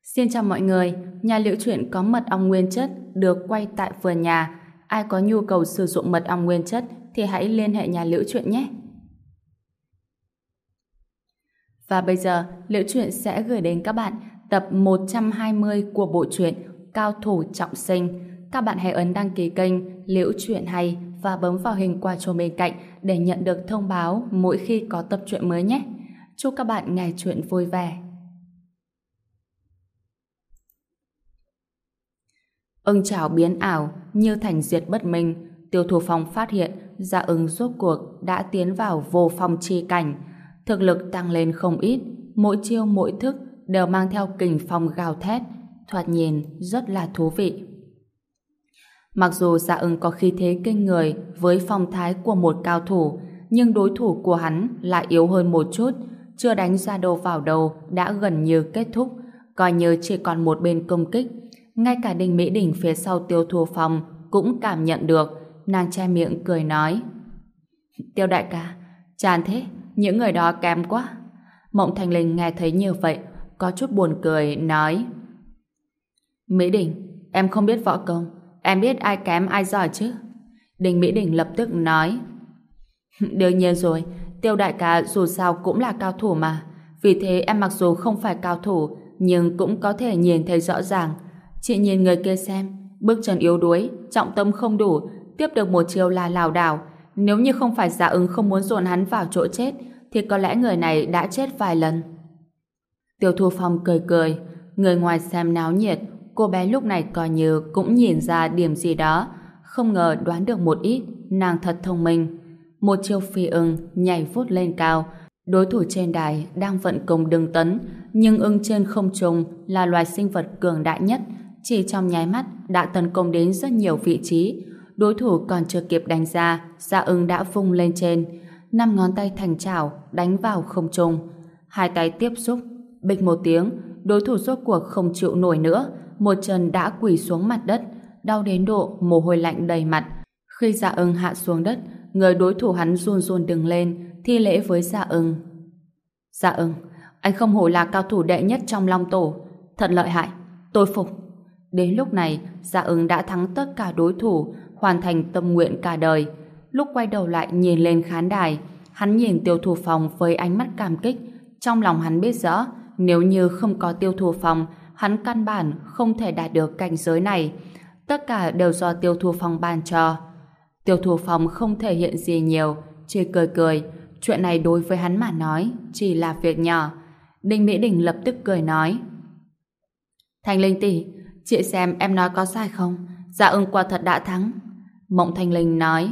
Xin chào mọi người, nhà Liễu Chuyện có mật ong nguyên chất được quay tại vườn nhà. Ai có nhu cầu sử dụng mật ong nguyên chất thì hãy liên hệ nhà Liễu Chuyện nhé. Và bây giờ, Liễu Chuyện sẽ gửi đến các bạn tập 120 của bộ truyện Cao thủ trọng sinh. Các bạn hãy ấn đăng ký kênh Liễu Chuyện Hay và bấm vào hình quả chuông bên cạnh để nhận được thông báo mỗi khi có tập truyện mới nhé. Chúc các bạn nghe truyện vui vẻ. Ưng chảo biến ảo như thành diệt bất minh. Tiêu Thù Phong phát hiện Dạ Ưng rốt cuộc đã tiến vào vô phong chi cảnh, thực lực tăng lên không ít, mỗi chiêu mỗi thức đều mang theo kình phong gào thét, thoạt nhìn rất là thú vị. Mặc dù Dạ Ưng có khí thế kinh người với phong thái của một cao thủ, nhưng đối thủ của hắn lại yếu hơn một chút, chưa đánh ra đâu vào đầu đã gần như kết thúc, coi như chỉ còn một bên công kích. Ngay cả Đinh Mỹ Đình phía sau Tiêu Thù Phong cũng cảm nhận được, nàng che miệng cười nói: Tiêu đại ca, chán thế, những người đó kém quá. Mộng Thanh Linh nghe thấy như vậy, có chút buồn cười, nói: Mỹ Đình, em không biết võ công, em biết ai kém ai giỏi chứ? Đinh Mỹ Đình lập tức nói: Đương nhiên rồi, Tiêu đại ca dù sao cũng là cao thủ mà, vì thế em mặc dù không phải cao thủ, nhưng cũng có thể nhìn thấy rõ ràng. Chị nhìn người kia xem, bước chân yếu đuối, trọng tâm không đủ, tiếp được một chiêu là lảo đảo. Nếu như không phải Dạ Ưng không muốn dồn hắn vào chỗ chết, thì có lẽ người này đã chết vài lần. Tiêu Thu Phong cười cười, người ngoài xem náo nhiệt, cô bé lúc này coi như cũng nhìn ra điểm gì đó, không ngờ đoán được một ít, nàng thật thông minh. Một chiêu phi ưng nhảy vút lên cao, đối thủ trên đài đang vận công đương tấn, nhưng ưng trên không trung là loài sinh vật cường đại nhất, chỉ trong nháy mắt đã tấn công đến rất nhiều vị trí. Đối thủ còn chưa kịp đánh ra, Dạ Ưng đã vung lên trên, 5 ngón tay thành chảo đánh vào không trung. Hai tay tiếp xúc, bịch một tiếng, đối thủ rốt cuộc không chịu nổi nữa, một chân đã quỳ xuống mặt đất, đau đến độ mồ hôi lạnh đầy mặt. Khi Dạ Ưng hạ xuống đất, người đối thủ hắn run run đứng lên, thi lễ với Dạ Ưng. Dạ Ưng, anh không hổ là cao thủ đệ nhất trong Long Tổ, thật lợi hại, tôi phục. Đến lúc này, Dạ Ưng đã thắng tất cả đối thủ, hoàn thành tâm nguyện cả đời. Lúc quay đầu lại nhìn lên khán đài, hắn nhìn Tiêu Thù Phong với ánh mắt cảm kích. Trong lòng hắn biết rõ, nếu như không có Tiêu Thù Phong, hắn căn bản không thể đạt được cảnh giới này. Tất cả đều do Tiêu Thù Phong ban cho. Tiêu Thù Phong không thể hiện gì nhiều, chỉ cười cười. Chuyện này đối với hắn mà nói chỉ là việc nhỏ. Đinh Mỹ Đình lập tức cười nói: Thanh Linh tỷ, chị xem em nói có sai không? Dạ Ưng quả thật đã thắng. Mộng Thanh Linh nói: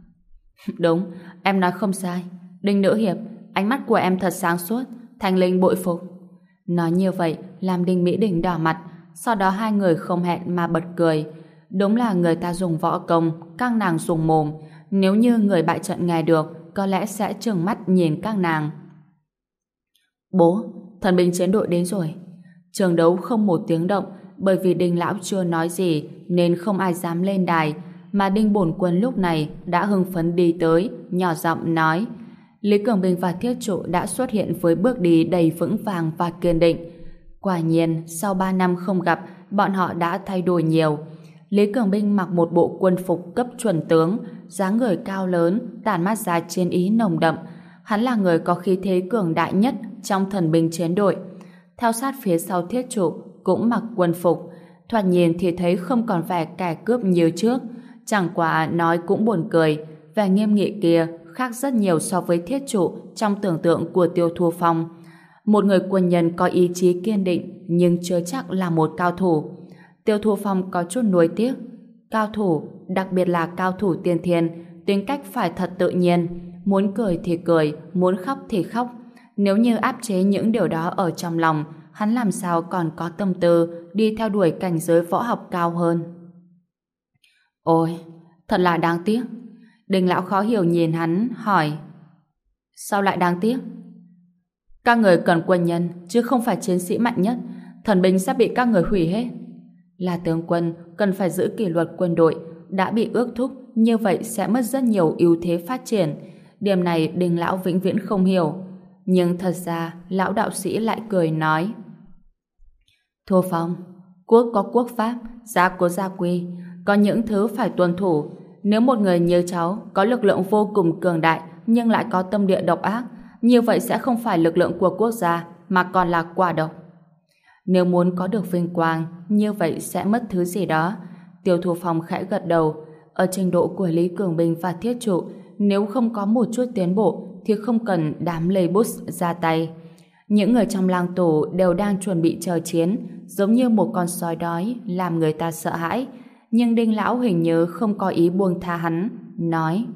Đúng, em nói không sai. Đinh nữ hiệp, ánh mắt của em thật sáng suốt, Thanh Linh bội phục. Nói như vậy làm Đinh Mỹ Đình đỏ mặt, sau đó hai người không hẹn mà bật cười. Đúng là người ta dùng võ công, các nàng dùng mồm. Nếu như người bại trận nghe được, có lẽ sẽ trừng mắt nhìn các nàng. Bố, thần binh chiến đội đến rồi. Trường đấu không một tiếng động, bởi vì Đinh lão chưa nói gì nên không ai dám lên đài, mà Đinh bổn quân lúc này đã hưng phấn đi tới, nhỏ giọng nói: Lý Cường Bình và Thiết Trụ đã xuất hiện với bước đi đầy vững vàng và kiên định. Quả nhiên, sau 3 năm không gặp, bọn họ đã thay đổi nhiều. Lý Cường Bình mặc một bộ quân phục cấp chuẩn tướng, dáng người cao lớn, tản mát ra chiến ý nồng đậm. Hắn là người có khí thế cường đại nhất trong thần binh chiến đội. Theo sát phía sau Thiết Trụ cũng mặc quân phục, thoạt nhìn thì thấy không còn vẻ kẻ cướp như trước. Chẳng qua nói cũng buồn cười, vẻ nghiêm nghị kia khác rất nhiều so với Thiết Trụ trong tưởng tượng của Tiêu Thu Phong. Một người quân nhân có ý chí kiên định nhưng chưa chắc là một cao thủ. Tiêu Thu Phong có chút nuối tiếc. Cao thủ, đặc biệt là cao thủ tiên thiên, tính cách phải thật tự nhiên, muốn cười thì cười, muốn khóc thì khóc. Nếu như áp chế những điều đó ở trong lòng, hắn làm sao còn có tâm tư đi theo đuổi cảnh giới võ học cao hơn. Ôi, thật là đáng tiếc. Đinh lão khó hiểu nhìn hắn, hỏi: Sao lại đáng tiếc? Các người cần quân nhân, chứ không phải chiến sĩ mạnh nhất. Thần binh sắp bị các người hủy hết. Là tướng quân, cần phải giữ kỷ luật quân đội. Đã bị ước thúc, như vậy sẽ mất rất nhiều ưu thế phát triển. Điểm này Đinh lão vĩnh viễn không hiểu. Nhưng thật ra, lão đạo sĩ lại cười nói: Thu Phong, quốc có quốc pháp, gia có gia quy, có những thứ phải tuân thủ. Nếu một người như cháu có lực lượng vô cùng cường đại nhưng lại có tâm địa độc ác, như vậy sẽ không phải lực lượng của quốc gia mà còn là quả độc. Nếu muốn có được vinh quang, như vậy sẽ mất thứ gì đó. Tiêu Thu Phong khẽ gật đầu. Ở trình độ của Lý Cường Bình và Thiết Trụ, nếu không có một chút tiến bộ thì không cần đám lây bút ra tay. Những người trong làng tổ đều đang chuẩn bị chờ chiến, giống như một con sói đói làm người ta sợ hãi. Nhưng Đinh Lão hình như không có ý buông tha hắn, nói: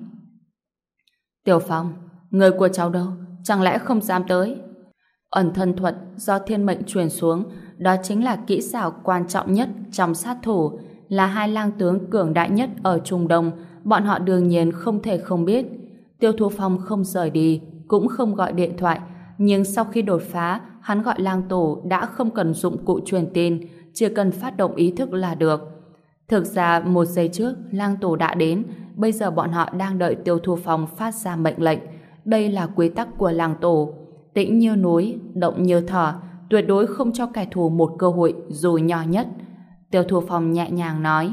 Tiểu Phong, người của cháu đâu? Chẳng lẽ không dám tới? Ẩn thân thuật do thiên mệnh truyền xuống, đó chính là kỹ xảo quan trọng nhất trong sát thủ, là hai lang tướng cường đại nhất ở Trung Đông, bọn họ đương nhiên không thể không biết. Tiêu Thu Phong không rời đi, cũng không gọi điện thoại, nhưng sau khi đột phá, hắn gọi lang tổ đã không cần dụng cụ truyền tin, chỉ cần phát động ý thức là được. Thực ra một giây trước, lang tổ đã đến, bây giờ bọn họ đang đợi Tiêu Thu Phong phát ra mệnh lệnh. Đây là quy tắc của lang tổ. Tĩnh như núi, động như thỏ, tuyệt đối không cho kẻ thù một cơ hội dù nhỏ nhất. Tiêu Thu Phong nhẹ nhàng nói: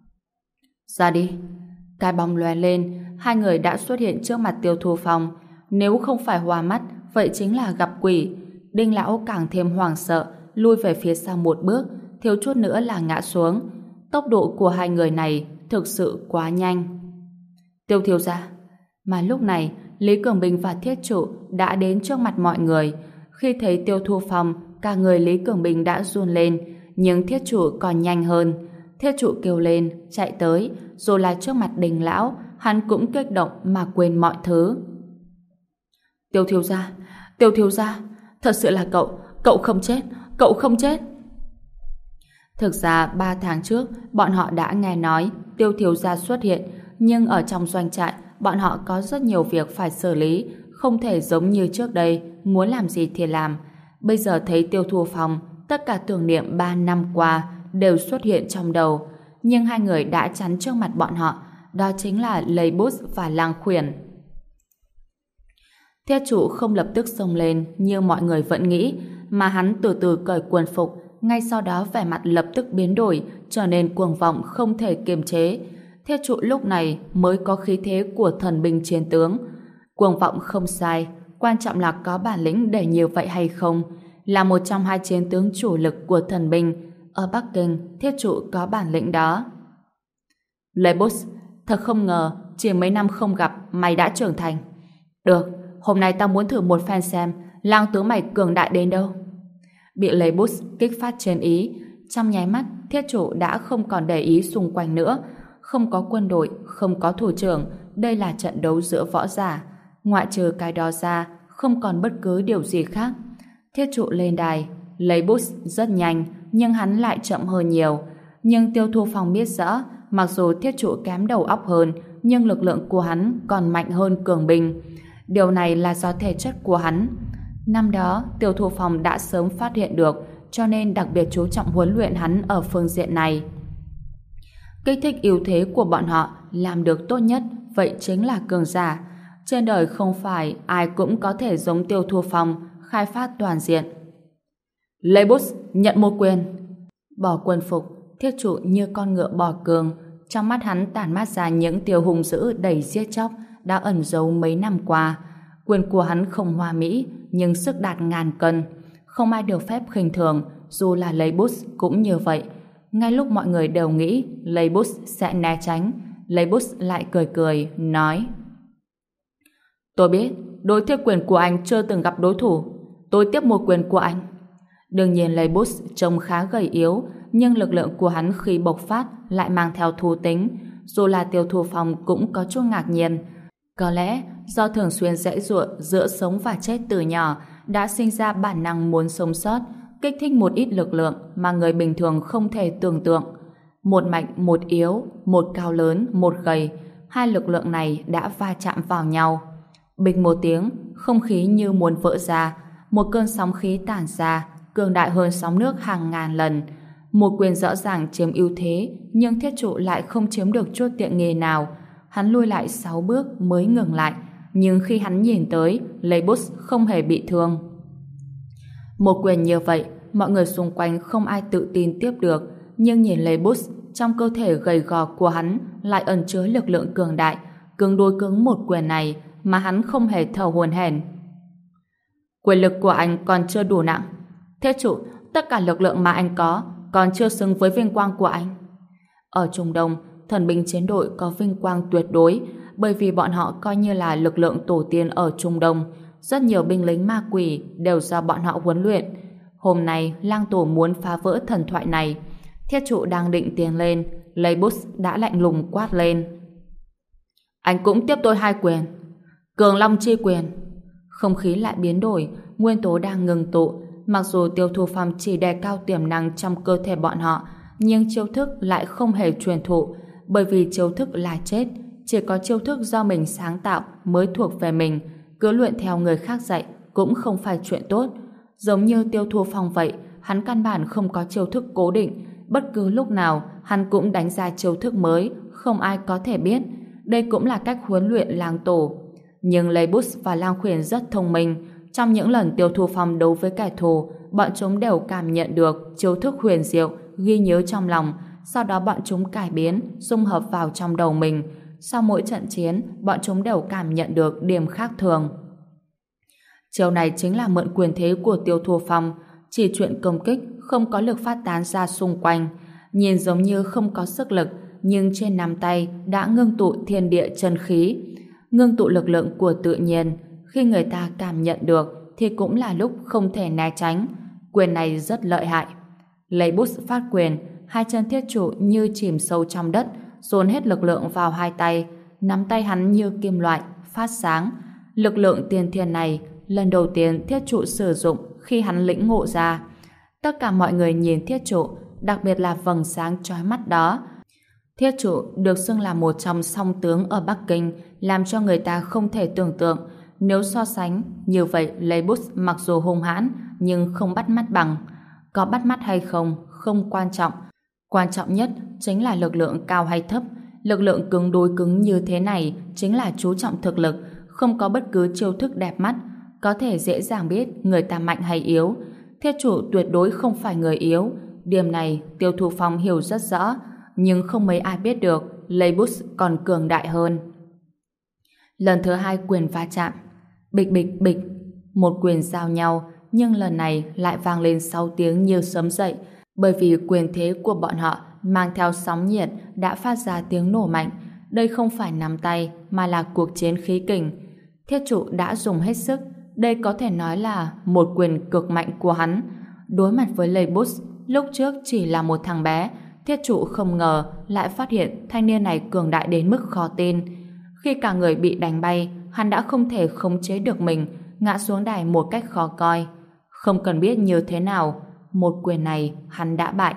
Ra đi. Cái bóng lóe lên, hai người đã xuất hiện trước mặt Tiêu Thu Phong. Nếu không phải hoa mắt, vậy chính là gặp quỷ. Đinh Lão càng thêm hoảng sợ, lui về phía sau một bước, thiếu chút nữa là ngã xuống. Tốc độ của hai người này thực sự quá nhanh. Tiêu thiếu gia. Mà lúc này, Lý Cường Bình và Thiết Trụ đã đến trước mặt mọi người. Khi thấy Tiêu Thu Phong, cả người Lý Cường Bình đã run lên, nhưng Thiết Trụ còn nhanh hơn. Thiết Trụ kêu lên, chạy tới, rồi là trước mặt Đinh Lão, hắn cũng kích động mà quên mọi thứ. Tiêu thiếu gia, thật sự là cậu không chết, cậu không chết. Thực ra 3 tháng trước, bọn họ đã nghe nói Tiêu thiếu gia xuất hiện, nhưng ở trong doanh trại, bọn họ có rất nhiều việc phải xử lý, không thể giống như trước đây, muốn làm gì thì làm. Bây giờ thấy Tiêu Thu Phong, tất cả tưởng niệm 3 năm qua đều xuất hiện trong đầu, nhưng hai người đã chắn trước mặt bọn họ, đó chính là Lê Bút và Lang Khuyển. Thiết Trụ không lập tức xông lên như mọi người vẫn nghĩ, mà hắn từ từ cởi quần phục, ngay sau đó vẻ mặt lập tức biến đổi, trở nên cuồng vọng không thể kiềm chế. Thiết Trụ lúc này mới có khí thế của thần binh chiến tướng. Cuồng vọng không sai, quan trọng là có bản lĩnh để như vậy hay không. Là một trong hai chiến tướng chủ lực của thần binh, ở Bắc Kinh, Thiết Trụ có bản lĩnh đó. Lê Bút, thật không ngờ, chỉ mấy năm không gặp, mày đã trưởng thành. Được, hôm nay tao muốn thử một phen xem lang tướng mày cường đại đến đâu. Bị Lê Bút kích phát trên ý, trong nháy mắt Thiết Trụ đã không còn để ý xung quanh nữa. Không có quân đội, không có thủ trưởng, đây là trận đấu giữa võ giả. Ngoại trừ cái đó ra, không còn bất cứ điều gì khác. Thiết Trụ lên đài, Lê Bút rất nhanh, nhưng hắn lại chậm hơn nhiều. Nhưng Tiêu Thu Phong biết rõ, mặc dù Thiết Trụ kém đầu óc hơn, nhưng lực lượng của hắn còn mạnh hơn Cường Bình. Điều này là do thể chất của hắn. Năm đó, Tiêu Thu Phong đã sớm phát hiện được, cho nên đặc biệt chú trọng huấn luyện hắn ở phương diện này. Kích thích ưu thế của bọn họ làm được tốt nhất, vậy chính là cường giả. Trên đời không phải ai cũng có thể giống Tiêu Thu Phong khai phát toàn diện. Lê Bút nhận một quyền. Bỏ quân phục, Thiết Trụ như con ngựa bỏ cương, trong mắt hắn tản mát ra những tia hung dữ đầy giết chóc đã ẩn giấu mấy năm qua. Quyền của hắn không hoa mỹ, nhưng sức đạt ngàn cân, không ai được phép khinh thường, dù là Lê Bút cũng như vậy. Ngay lúc mọi người đều nghĩ Lê Bút sẽ né tránh, Lê Bút lại cười cười, nói: Tôi biết, đối thiết quyền của anh chưa từng gặp đối thủ. Tôi tiếp một quyền của anh. Đương nhiên Lê Bút trông khá gầy yếu, nhưng lực lượng của hắn khi bộc phát lại mang theo thú tính. Dù là Tiêu Thu Phong cũng có chút ngạc nhiên. Có lẽ do thường xuyên giãy giụa giữa sống và chết từ nhỏ, đã sinh ra bản năng muốn sống sót, kích thích một ít lực lượng mà người bình thường không thể tưởng tượng. Một mạnh, một yếu, một cao lớn, một gầy, hai lực lượng này đã va chạm vào nhau. Bịch một tiếng, không khí như muốn vỡ ra, một cơn sóng khí tản ra, cường đại hơn sóng nước hàng ngàn lần. Một quyền rõ ràng chiếm ưu thế, nhưng Thiết Trụ lại không chiếm được chút tiện nghi nào. Hắn lui lại 6 bước mới ngừng lại, nhưng khi hắn nhìn tới, Lê Bút không hề bị thương. Một quyền như vậy, mọi người xung quanh không ai tự tin tiếp được, nhưng nhìn lấy Bus, trong cơ thể gầy gò của hắn lại ẩn chứa lực lượng cường đại, cứng đối cứng một quyền này mà hắn không hề thở hổn hển. Quyền lực của anh còn chưa đủ nặng. Thiết chủ, tất cả lực lượng mà anh có còn chưa xứng với vinh quang của anh. Ở Trung Đông, thần binh chiến đội có vinh quang tuyệt đối, bởi vì bọn họ coi như là lực lượng tổ tiên ở Trung Đông. Rất nhiều binh lính ma quỷ đều do bọn họ huấn luyện. Hôm nay, Lang Tổ muốn phá vỡ thần thoại này. Thiết trụ đang định tiến lên, lấy bút đã lạnh lùng quát lên. Anh cũng tiếp tôi 2 quyền. Cường Long chi quyền. Không khí lại biến đổi, nguyên tố đang ngừng tụ. Mặc dù Tiêu Thu Phong chỉ đề cao tiềm năng trong cơ thể bọn họ, nhưng chiêu thức lại không hề truyền thụ, bởi vì chiêu thức là chết. Chỉ có chiêu thức do mình sáng tạo mới thuộc về mình, cứ luyện theo người khác dạy cũng không phải chuyện tốt. Giống như Tiêu Thu Phong vậy, hắn căn bản không có chiêu thức cố định, bất cứ lúc nào hắn cũng đánh ra chiêu thức mới, không ai có thể biết. Đây cũng là cách huấn luyện Lang Tổ. Nhưng Lê Bút và Lang Khuyển rất thông minh. Trong những lần Tiêu Thu Phong đấu với kẻ thù, bọn chúng đều cảm nhận được chiêu thức huyền diệu, ghi nhớ trong lòng, sau đó bọn chúng cải biến, dung hợp vào trong đầu mình. Sau mỗi trận chiến, bọn chúng đều cảm nhận được điểm khác thường. Chiêu này chính là mượn quyền thế của Tiêu Thu Phong, chỉ chuyện công kích không có lực phát tán ra xung quanh, nhìn giống như không có sức lực, nhưng trên nắm tay đã ngưng tụ thiên địa chân khí, ngưng tụ lực lượng của tự nhiên. Khi người ta cảm nhận được thì cũng là lúc không thể né tránh. Quyền này rất lợi hại. Lấy bút phát quyền, 2 chân thiết trụ như chìm sâu trong đất, dồn hết lực lượng vào 2 tay, nắm tay hắn như kim loại phát sáng. Lực lượng tiên thiên này lần đầu tiên thiết trụ sử dụng khi hắn lĩnh ngộ ra. Tất cả mọi người nhìn thiết trụ, đặc biệt là vầng sáng chói mắt đó. Thiết trụ được xưng là một trong song tướng ở Bắc Kinh, làm cho người ta không thể tưởng tượng. Nếu so sánh, như vậy Lê Bút mặc dù hung hãn nhưng không bắt mắt bằng. Có bắt mắt hay không, không quan trọng. Quan trọng nhất chính là lực lượng cao hay thấp. Lực lượng cứng đối cứng như thế này chính là chú trọng thực lực, không có bất cứ chiêu thức đẹp mắt, có thể dễ dàng biết người ta mạnh hay yếu. Thiết trụ tuyệt đối không phải người yếu. Điểm này Tiêu Thu Phong hiểu rất rõ, nhưng không mấy ai biết được Lê Bút còn cường đại hơn. Lần thứ 2 quyền va chạm, bịch bịch bịch, một quyền giao nhau, nhưng lần này lại vang lên 6 tiếng như sấm dậy, bởi vì quyền thế của bọn họ mang theo sóng nhiệt đã phát ra tiếng nổ mạnh. Đây không phải nắm tay mà là cuộc chiến khí kình. Thiết trụ đã dùng hết sức, đây có thể nói là một quyền cực mạnh của hắn. Đối mặt với Lê Bút, lúc trước chỉ là một thằng bé, thiết trụ không ngờ lại phát hiện thanh niên này cường đại đến mức khó tin. Khi cả người bị đánh bay, hắn đã không thể khống chế được mình, ngã xuống đài một cách khó coi. Không cần biết như thế nào, một quyền này hắn đã bại.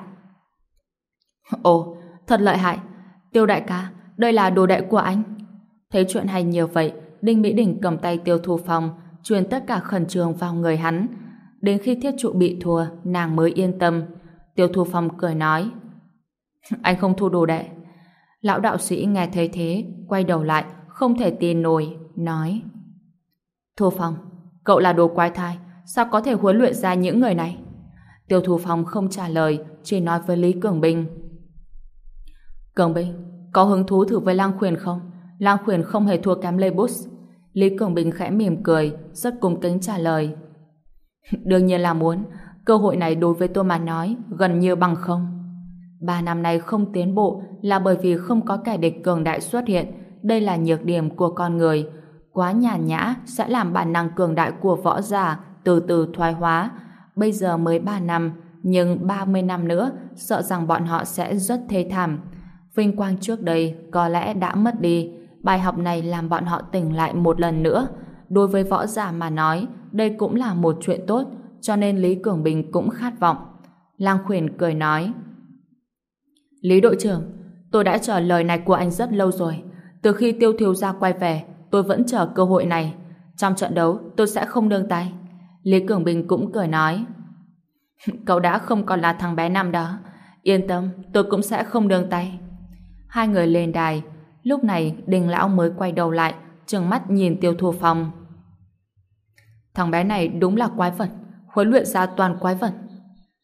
Ồ, thật lợi hại. Tiêu đại ca, đây là đồ đệ của anh. Thấy chuyện hay nhiều vậy, Đinh Mỹ Đình cầm tay Tiêu Thu Phong, truyền tất cả khẩn trương vào người hắn. Đến khi thiết trụ bị thua, nàng mới yên tâm. Tiêu Thu Phong cười nói, anh không thu đồ đệ. Lão đạo sĩ nghe thấy thế, quay đầu lại, không thể tin nổi, nói, Thu Phong, cậu là đồ quái thai, sao có thể huấn luyện ra những người này? Tiêu Thu Phong không trả lời, chỉ nói với Lý Cường Bình, Cường Bình, có hứng thú thử với Lang Khuyển không? Lang Khuyển không hề thua kém Lê Bút. Lý Cường Bình khẽ mỉm cười, rất cung kính trả lời, đương nhiên là muốn. Cơ hội này đối với tôi mà nói gần như bằng không. 3 năm nay không tiến bộ là bởi vì không có kẻ địch cường đại xuất hiện. Đây là nhược điểm của con người. Quá nhàn nhã sẽ làm bản năng cường đại của võ giả từ từ thoái hóa. Bây giờ mới 3 năm, nhưng 30 năm nữa sợ rằng bọn họ sẽ rất thê thảm. Vinh quang trước đây có lẽ đã mất đi. Bài học này làm bọn họ tỉnh lại một lần nữa. Đối với võ giả mà nói, đây cũng là một chuyện tốt, cho nên Lý Cường Bình cũng khát vọng. Lang Khuyển cười nói, Lý đội trưởng, tôi đã chờ lời này của anh rất lâu rồi. Từ khi Tiêu thiếu gia quay về, tôi vẫn chờ cơ hội này. Trong trận đấu, tôi sẽ không nương tay. Lý Cường Bình cũng cười nói, cậu đã không còn là thằng bé năm đó. Yên tâm, tôi cũng sẽ không nương tay. Hai người lên đài. Lúc này, Đình lão mới quay đầu lại, trừng mắt nhìn Tiêu Thu Phong. Thằng bé này đúng là quái vật, huấn luyện ra toàn quái vật.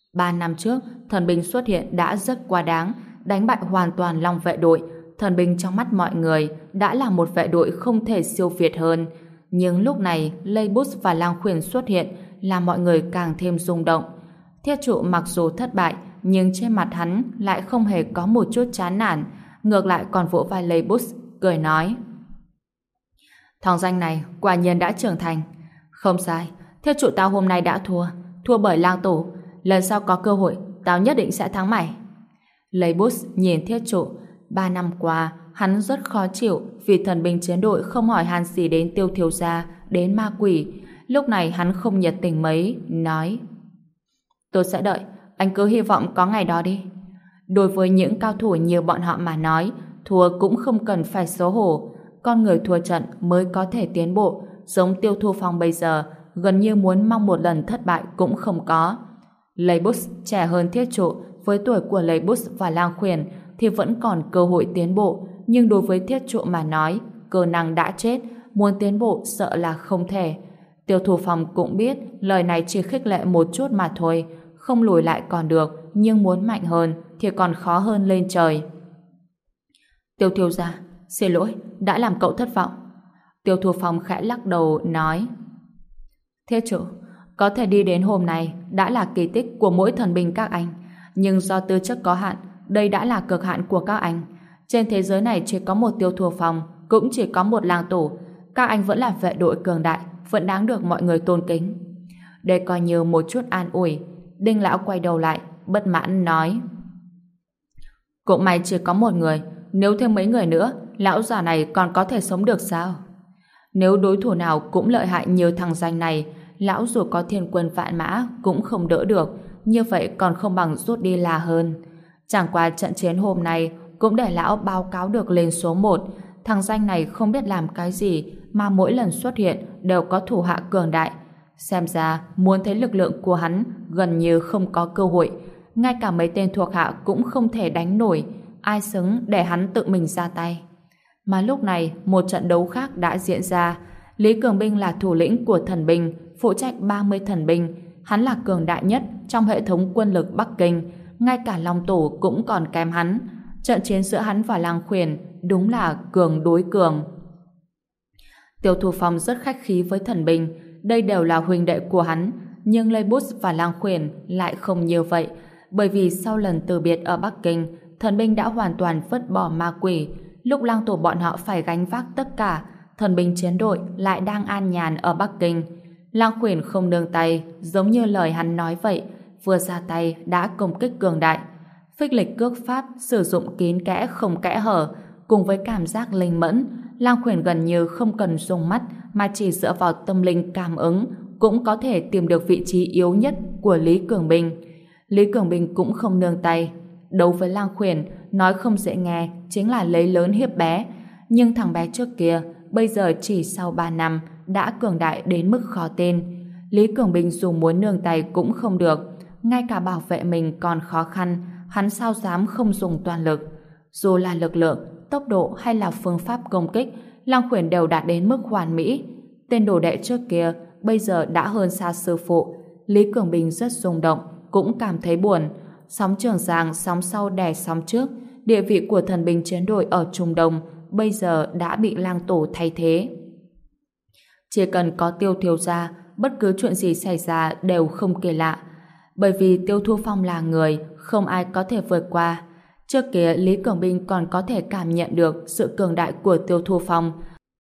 3 năm trước, thần binh xuất hiện đã rất quá đáng, đánh bại hoàn toàn Long vệ đội. Thần binh trong mắt mọi người đã là một vệ đội không thể siêu việt hơn. Nhưng lúc này, Lê Bút và Lang Khuyển xuất hiện làm mọi người càng thêm rung động. Thiết trụ mặc dù thất bại, nhưng trên mặt hắn lại không hề có một chút chán nản, ngược lại còn vỗ vai Lê Bút, cười nói: Thằng danh này quả nhiên đã trưởng thành. Không sai, thiết trụ tao hôm nay đã thua bởi Lang tổ. Lần sau có cơ hội, tao nhất định sẽ thắng mày. Lê Bút nhìn thiết trụ. 3 năm qua, hắn rất khó chịu vì thần binh chiến đội không hỏi han gì đến Tiêu thiếu gia, đến ma quỷ. Lúc này hắn không nhiệt tình mấy, nói: Tôi sẽ đợi, anh cứ hy vọng có ngày đó đi. Đối với những cao thủ như bọn họ mà nói, thua cũng không cần phải xấu hổ. Con người thua trận mới có thể tiến bộ, giống Tiêu Thu Phong bây giờ, gần như muốn mong một lần thất bại cũng không có. Lê Bút trẻ hơn thiết trụ, với tuổi của Lê Bút và Lang Khuyển thì vẫn còn cơ hội tiến bộ, nhưng đối với thiết trụ mà nói, cơ năng đã chết, muốn tiến bộ sợ là không thể. Tiêu Thu Phong cũng biết lời này chỉ khích lệ một chút mà thôi, không lùi lại còn được, nhưng muốn mạnh hơn thì còn khó hơn lên trời. Tiêu thiếu gia, xin lỗi, đã làm cậu thất vọng. Tiêu Thu Phong khẽ lắc đầu nói: Thiết trụ, có thể đi đến hôm nay đã là kỳ tích của mỗi thần binh các anh, nhưng do tư chất có hạn, đây đã là cực hạn của các anh. Trên thế giới này chỉ có một Tiêu Thu Phong, cũng chỉ có một Lang tổ. Các anh vẫn là vệ đội cường đại, vẫn đáng được mọi người tôn kính. Đây coi như một chút an ủi. Đinh lão quay đầu lại, bất mãn nói: Cũng may chỉ có một người, nếu thêm mấy người nữa, lão già này còn có thể sống được sao? Nếu đối thủ nào cũng lợi hại như thằng danh này, lão dù có thiên quân vạn mã cũng không đỡ được, như vậy còn không bằng rút đi là hơn. Chẳng qua trận chiến hôm nay cũng để lão báo cáo được lên số 1. Thằng danh này không biết làm cái gì mà mỗi lần xuất hiện đều có thủ hạ cường đại. Xem ra muốn thấy lực lượng của hắn gần như không có cơ hội. Ngay cả mấy tên thuộc hạ cũng không thể đánh nổi. Ai xứng để hắn tự mình ra tay. Mà lúc này một trận đấu khác đã diễn ra. Lý Cường Binh là thủ lĩnh của thần binh, phụ trách 30 thần binh. Hắn là cường đại nhất trong hệ thống quân lực Bắc Kinh. Ngay cả Long Tổ cũng còn kém hắn. Trận chiến giữa hắn và Lang Khuyển đúng là cường đối cường. Tiêu Thu Phong rất khách khí với thần binh, đây đều là huynh đệ của hắn, nhưng Lê Bút và Lang Khuyển lại không như vậy, bởi vì sau lần từ biệt ở Bắc Kinh, thần binh đã hoàn toàn vứt bỏ ma quỷ. Lúc Lang tổ bọn họ phải gánh vác tất cả, thần binh chiến đội lại đang an nhàn ở Bắc Kinh. Lang Khuyển không nương tay, giống như lời hắn nói vậy, vừa ra tay đã công kích cường đại. Phích lịch cước pháp sử dụng kín kẽ không kẽ hở, cùng với cảm giác linh mẫn, Lang Khuyển gần như không cần dùng mắt mà chỉ dựa vào tâm linh cảm ứng cũng có thể tìm được vị trí yếu nhất của Lý Cường Binh. Lý Cường Binh cũng không nương tay. Đấu với Lang Khuyển, nói không dễ nghe, chính là lấy lớn hiếp bé. Nhưng thằng bé trước kia, bây giờ chỉ sau 3 năm, đã cường đại đến mức khó tin. Lý Cường Binh dù muốn nương tay cũng không được. Ngay cả bảo vệ mình còn khó khăn, hắn sao dám không dùng toàn lực. Dù là lực lượng, tốc độ hay là phương pháp công kích, Lang Khuyển đều đạt đến mức hoàn mỹ. Tên đồ đệ trước kia bây giờ đã hơn xa sư phụ. Lý Cường Bình rất rung động, cũng cảm thấy buồn. Sóng Trường Giang sóng sau đè sóng trước, địa vị của thần binh chiến đội ở Trung Đông bây giờ đã bị Lang tổ thay thế. Chỉ cần có Tiêu thiếu gia, bất cứ chuyện gì xảy ra đều không kỳ lạ. Bởi vì Tiêu Thu Phong là người, không ai có thể vượt qua. Trước kia Lý Cường Binh còn có thể cảm nhận được sự cường đại của Tiêu Thu Phong.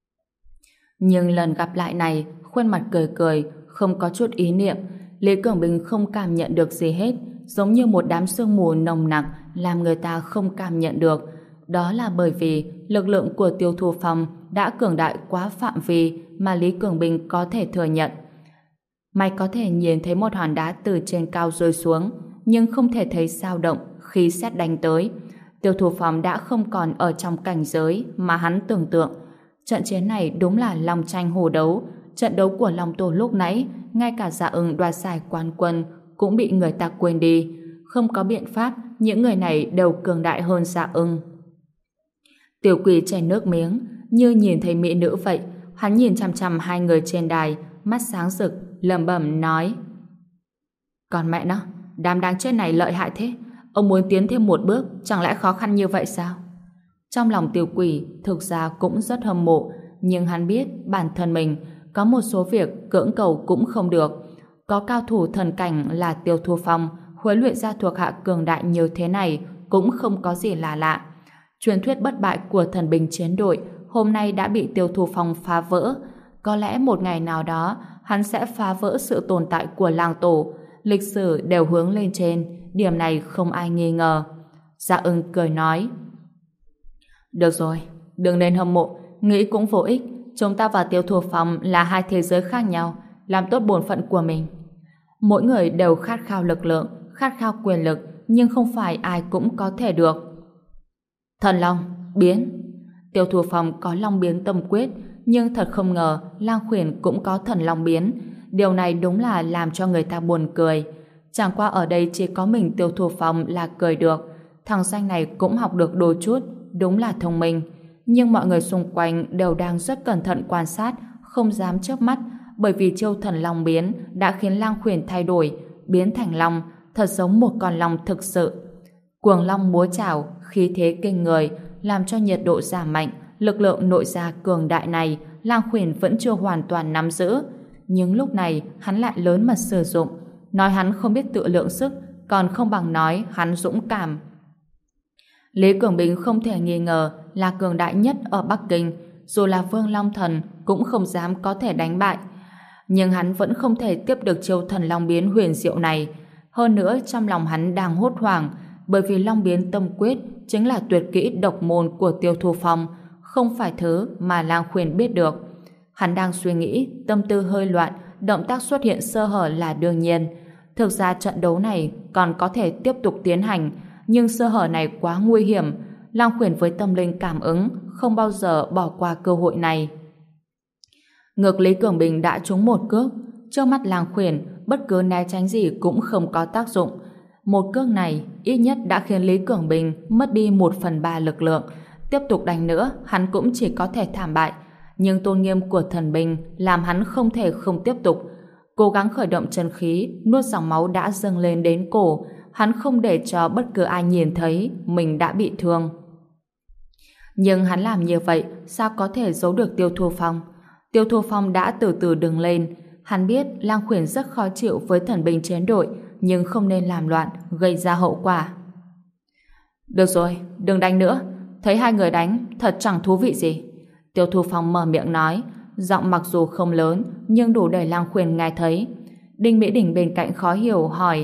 Nhưng lần gặp lại này, khuôn mặt cười cười, không có chút ý niệm. Lý Cường Binh không cảm nhận được gì hết, giống như một đám sương mù nồng nặc làm người ta không cảm nhận được. Đó là bởi vì lực lượng của Tiêu Thu Phong đã cường đại quá phạm vi mà Lý Cường Binh có thể thừa nhận. Mày có thể nhìn thấy một hòn đá từ trên cao rơi xuống, nhưng không thể thấy dao động khi sét đánh tới. Tiêu Thu Phong đã không còn ở trong cảnh giới mà hắn tưởng tượng. Trận chiến này đúng là long tranh hổ đấu. Trận đấu của Long Tổ lúc nãy, ngay cả Dạ Ưng đoạt giải quán quân cũng bị người ta quên đi. Không có biện pháp, những người này đều cường đại hơn Dạ Ưng. Tiểu Quỷ chảy nước miếng, như nhìn thấy mỹ nữ vậy. Hắn nhìn chằm chằm hai người trên đài, mắt sáng rực, lẩm bẩm nói: Còn mẹ nó, đám đáng chết này lợi hại thế. Ông muốn tiến thêm một bước, chẳng lẽ khó khăn như vậy sao? Trong lòng Tiểu Quỷ thực ra cũng rất hâm mộ, nhưng hắn biết bản thân mình có một số việc cưỡng cầu cũng không được. Có cao thủ thần cảnh là Tiêu Thu Phong huấn luyện ra thuộc hạ cường đại như thế này cũng không có gì là lạ. Truyền thuyết bất bại của thần binh chiến đội hôm nay đã bị Tiêu Thu Phong phá vỡ. Có lẽ một ngày nào đó hắn sẽ phá vỡ sự tồn tại của làng tổ. Lịch sử đều hướng lên trên, điểm này không ai nghi ngờ. Dạ Ưng cười nói: được rồi, đừng nên hâm mộ, nghĩ cũng vô ích. Chúng ta và Tiêu Thu Phong là hai thế giới khác nhau, làm tốt bổn phận của mình. Mỗi người đều khát khao lực lượng, khát khao quyền lực, nhưng không phải ai cũng có thể được. Thần Long, biến. Tiêu Thu Phong có Long biến tâm quyết, nhưng thật không ngờ Lang Khuyển cũng có thần Long biến. Điều này đúng là làm cho người ta buồn cười. Chẳng qua ở đây chỉ có mình Tiêu Thu Phong là cười được. Thằng danh này cũng học được đôi chút, đúng là thông minh. Nhưng mọi người xung quanh đều đang rất cẩn thận quan sát, không dám chớp mắt, bởi vì chiêu thần Long biến đã khiến Lang Khuyển thay đổi, biến thành Long, thật giống một con Long thực sự. Cuồng Long múa chảo, khí thế kinh người, làm cho nhiệt độ giảm mạnh. Lực lượng nội gia cường đại này Lang Khuyển vẫn chưa hoàn toàn nắm giữ, nhưng lúc này hắn lại lớn mật sử dụng. Nói hắn không biết tự lượng sức còn không bằng nói hắn dũng cảm. Lý Cường Bình không thể nghi ngờ là cường đại nhất ở Bắc Kinh, dù là Vương Long Thần cũng không dám có thể đánh bại. Nhưng hắn vẫn không thể tiếp được chiêu thần Long biến huyền diệu này. Hơn nữa trong lòng hắn đang hốt hoảng, bởi vì Long biến tâm quyết chính là tuyệt kỹ độc môn của Tiêu Thu Phong, không phải thứ mà Lang Khuyển biết được. Hắn đang suy nghĩ, tâm tư hơi loạn, động tác xuất hiện sơ hở là đương nhiên. Thực ra trận đấu này còn có thể tiếp tục tiến hành, nhưng sơ hở này quá nguy hiểm. Lang Khuyển với tâm linh cảm ứng không bao giờ bỏ qua cơ hội này. Ngược Lý Cường Bình đã trúng một cước. Trước mắt Lang Khuyển, bất cứ né tránh gì cũng không có tác dụng. Một cước này ít nhất đã khiến Lý Cường Bình mất đi 1/3 lực lượng. Tiếp tục đánh nữa, hắn cũng chỉ có thể thảm bại. Nhưng tôn nghiêm của thần binh làm hắn không thể không tiếp tục. Cố gắng khởi động chân khí, nuốt dòng máu đã dâng lên đến cổ. Hắn không để cho bất cứ ai nhìn thấy mình đã bị thương. Nhưng hắn làm như vậy sao có thể giấu được Tiêu Thu Phong? Tiêu Thu Phong đã từ từ đứng lên. Hắn biết Lang Khuyển rất khó chịu với thần binh chiến đội, nhưng không nên làm loạn, gây ra hậu quả. Được rồi, đừng đánh nữa. Thấy hai người đánh, thật chẳng thú vị gì. Tiêu Thu Phong mở miệng nói, giọng mặc dù không lớn, nhưng đủ để Lang Khuyển nghe thấy. Đinh Mỹ Đình bên cạnh khó hiểu hỏi: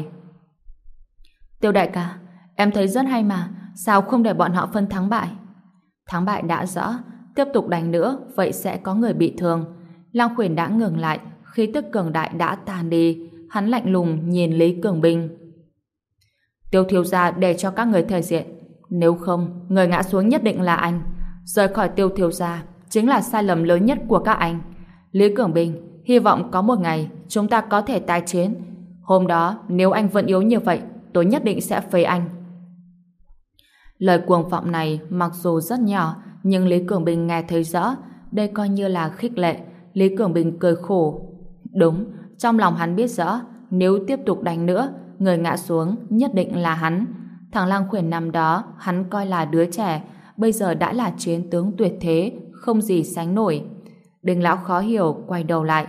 Tiêu đại ca, em thấy rất hay mà, sao không để bọn họ phân thắng bại? Thắng bại đã rõ, tiếp tục đánh nữa, vậy sẽ có người bị thương. Lang Khuyển đã ngừng lại, khí tức cường đại đã tan đi. Hắn lạnh lùng nhìn Lý Cường Bình. Tiêu thiếu gia để cho các người thể diện, nếu không, người ngã xuống nhất định là anh. Rời khỏi Tiêu thiếu gia chính là sai lầm lớn nhất của các anh. Lý Cường Bình, hy vọng có một ngày chúng ta có thể tái chiến. Hôm đó, nếu anh vẫn yếu như vậy, tôi nhất định sẽ phế anh. Lời cuồng vọng này mặc dù rất nhỏ, nhưng Lý Cường Bình nghe thấy rõ. Đây coi như là khích lệ. Lý Cường Bình cười khổ. Đúng, trong lòng hắn biết rõ, nếu tiếp tục đánh nữa, người ngã xuống nhất định là hắn. Thằng Lang Khuyển năm đó hắn coi là đứa trẻ, bây giờ đã là chiến tướng tuyệt thế, không gì sánh nổi. Đinh lão khó hiểu quay đầu lại.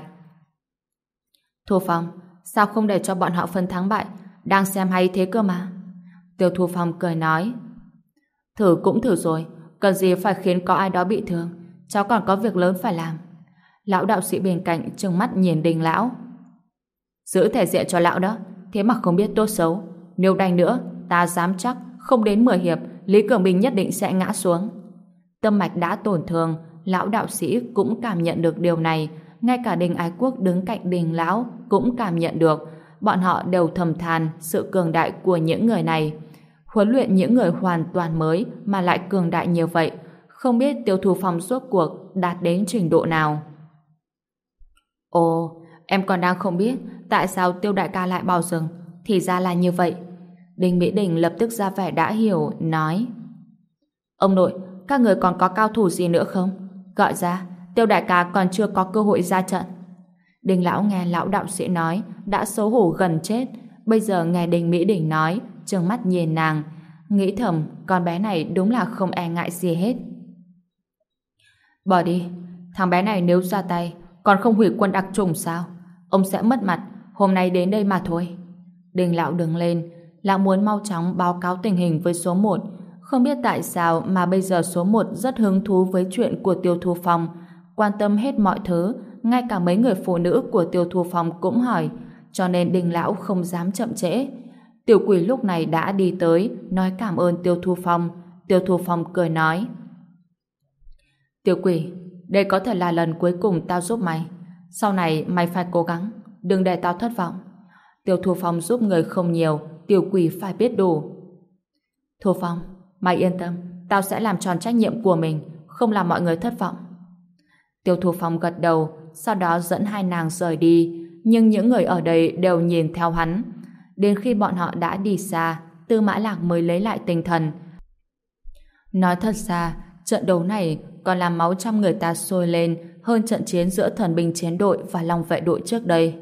Thu Phong, sao không để cho bọn họ phân thắng bại? Đang xem hay thế cơ mà. Tiêu Thu Phong cười nói: Thử cũng thử rồi, cần gì phải khiến có ai đó bị thương, cháu còn có việc lớn phải làm. Lão đạo sĩ bên cạnh trừng mắt nhìn Đinh lão. Giữ thể diện cho lão đó, thế mà không biết tốt xấu. Nếu đánh nữa, ta dám chắc không đến 10 hiệp Lý Cường Bình nhất định sẽ ngã xuống. Tâm mạch đã tổn thương, lão đạo sĩ cũng cảm nhận được điều này. Ngay cả Đinh Ái Quốc đứng cạnh Đinh lão cũng cảm nhận được. Bọn họ đều thầm than sự cường đại của những người này. Huấn luyện những người hoàn toàn mới mà lại cường đại như vậy, không biết Tiêu Thu Phong rốt cuộc đạt đến trình độ nào. Ồ, em còn đang không biết tại sao Tiêu đại ca lại bao rừng. Thì ra là như vậy. Đinh Mỹ Đình lập tức ra vẻ đã hiểu, nói: Ông nội, các người còn có cao thủ gì nữa không? Gọi ra, Tiêu đại ca còn chưa có cơ hội ra trận. Đinh lão nghe lão đạo sĩ nói đã xấu hổ gần chết. Bây giờ nghe Đinh Mỹ Đình nói, trừng mắt nhìn nàng, nghĩ thầm con bé này đúng là không e ngại gì hết. Bỏ đi, thằng bé này nếu ra tay còn không hủy quân đặc chủng sao? Ông sẽ mất mặt, hôm nay đến đây mà thôi. Đinh lão đứng lên, lão muốn mau chóng báo cáo tình hình với số 1. Không biết tại sao mà bây giờ số 1 rất hứng thú với chuyện của Tiêu Thu Phong, quan tâm hết mọi thứ, ngay cả mấy người phụ nữ của Tiêu Thu Phong cũng hỏi, cho nên Đinh lão không dám chậm trễ. Tiểu Quỷ lúc này đã đi tới, nói cảm ơn Tiêu Thu Phong. Tiêu Thu Phong cười nói: Tiểu Quỷ, đây có thể là lần cuối cùng tao giúp mày. Sau này mày phải cố gắng, đừng để tao thất vọng. Tiêu Thu Phong giúp người không nhiều, Tiểu Quỷ phải biết đủ. Thu Phong, mày yên tâm, tao sẽ làm tròn trách nhiệm của mình, không làm mọi người thất vọng. Tiêu Thu Phong gật đầu, sau đó dẫn hai nàng rời đi, nhưng những người ở đây đều nhìn theo hắn. Đến khi bọn họ đã đi xa, Tư Mã Lạc mới lấy lại tinh thần. Nói thật ra, trận đấu này còn làm máu trong người ta sôi lên hơn trận chiến giữa thần binh chiến đội và long vệ đội trước đây.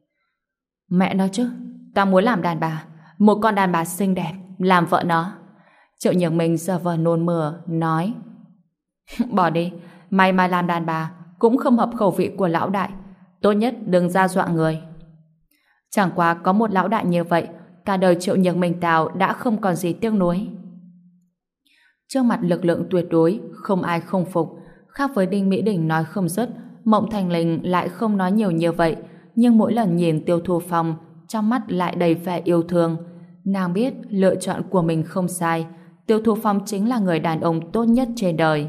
Mẹ nói chứ, ta muốn làm đàn bà, một con đàn bà xinh đẹp, làm vợ nó. Triệu Nhược Minh giờ vờ nôn mửa, nói: Bỏ đi, mày mà làm đàn bà cũng không hợp khẩu vị của lão đại, tốt nhất đừng ra dọa người. Chẳng qua có một lão đại như vậy, cả đời Triệu Nhược Minh tao đã không còn gì tiếc nuối. Trước mặt lực lượng tuyệt đối, không ai không phục. Khác với Đinh Mỹ Đình nói không dứt, Mộng Thành Linh lại không nói nhiều như vậy, nhưng mỗi lần nhìn Tiêu Thu Phong, trong mắt lại đầy vẻ yêu thương. Nàng biết lựa chọn của mình không sai, Tiêu Thu Phong chính là người đàn ông tốt nhất trên đời.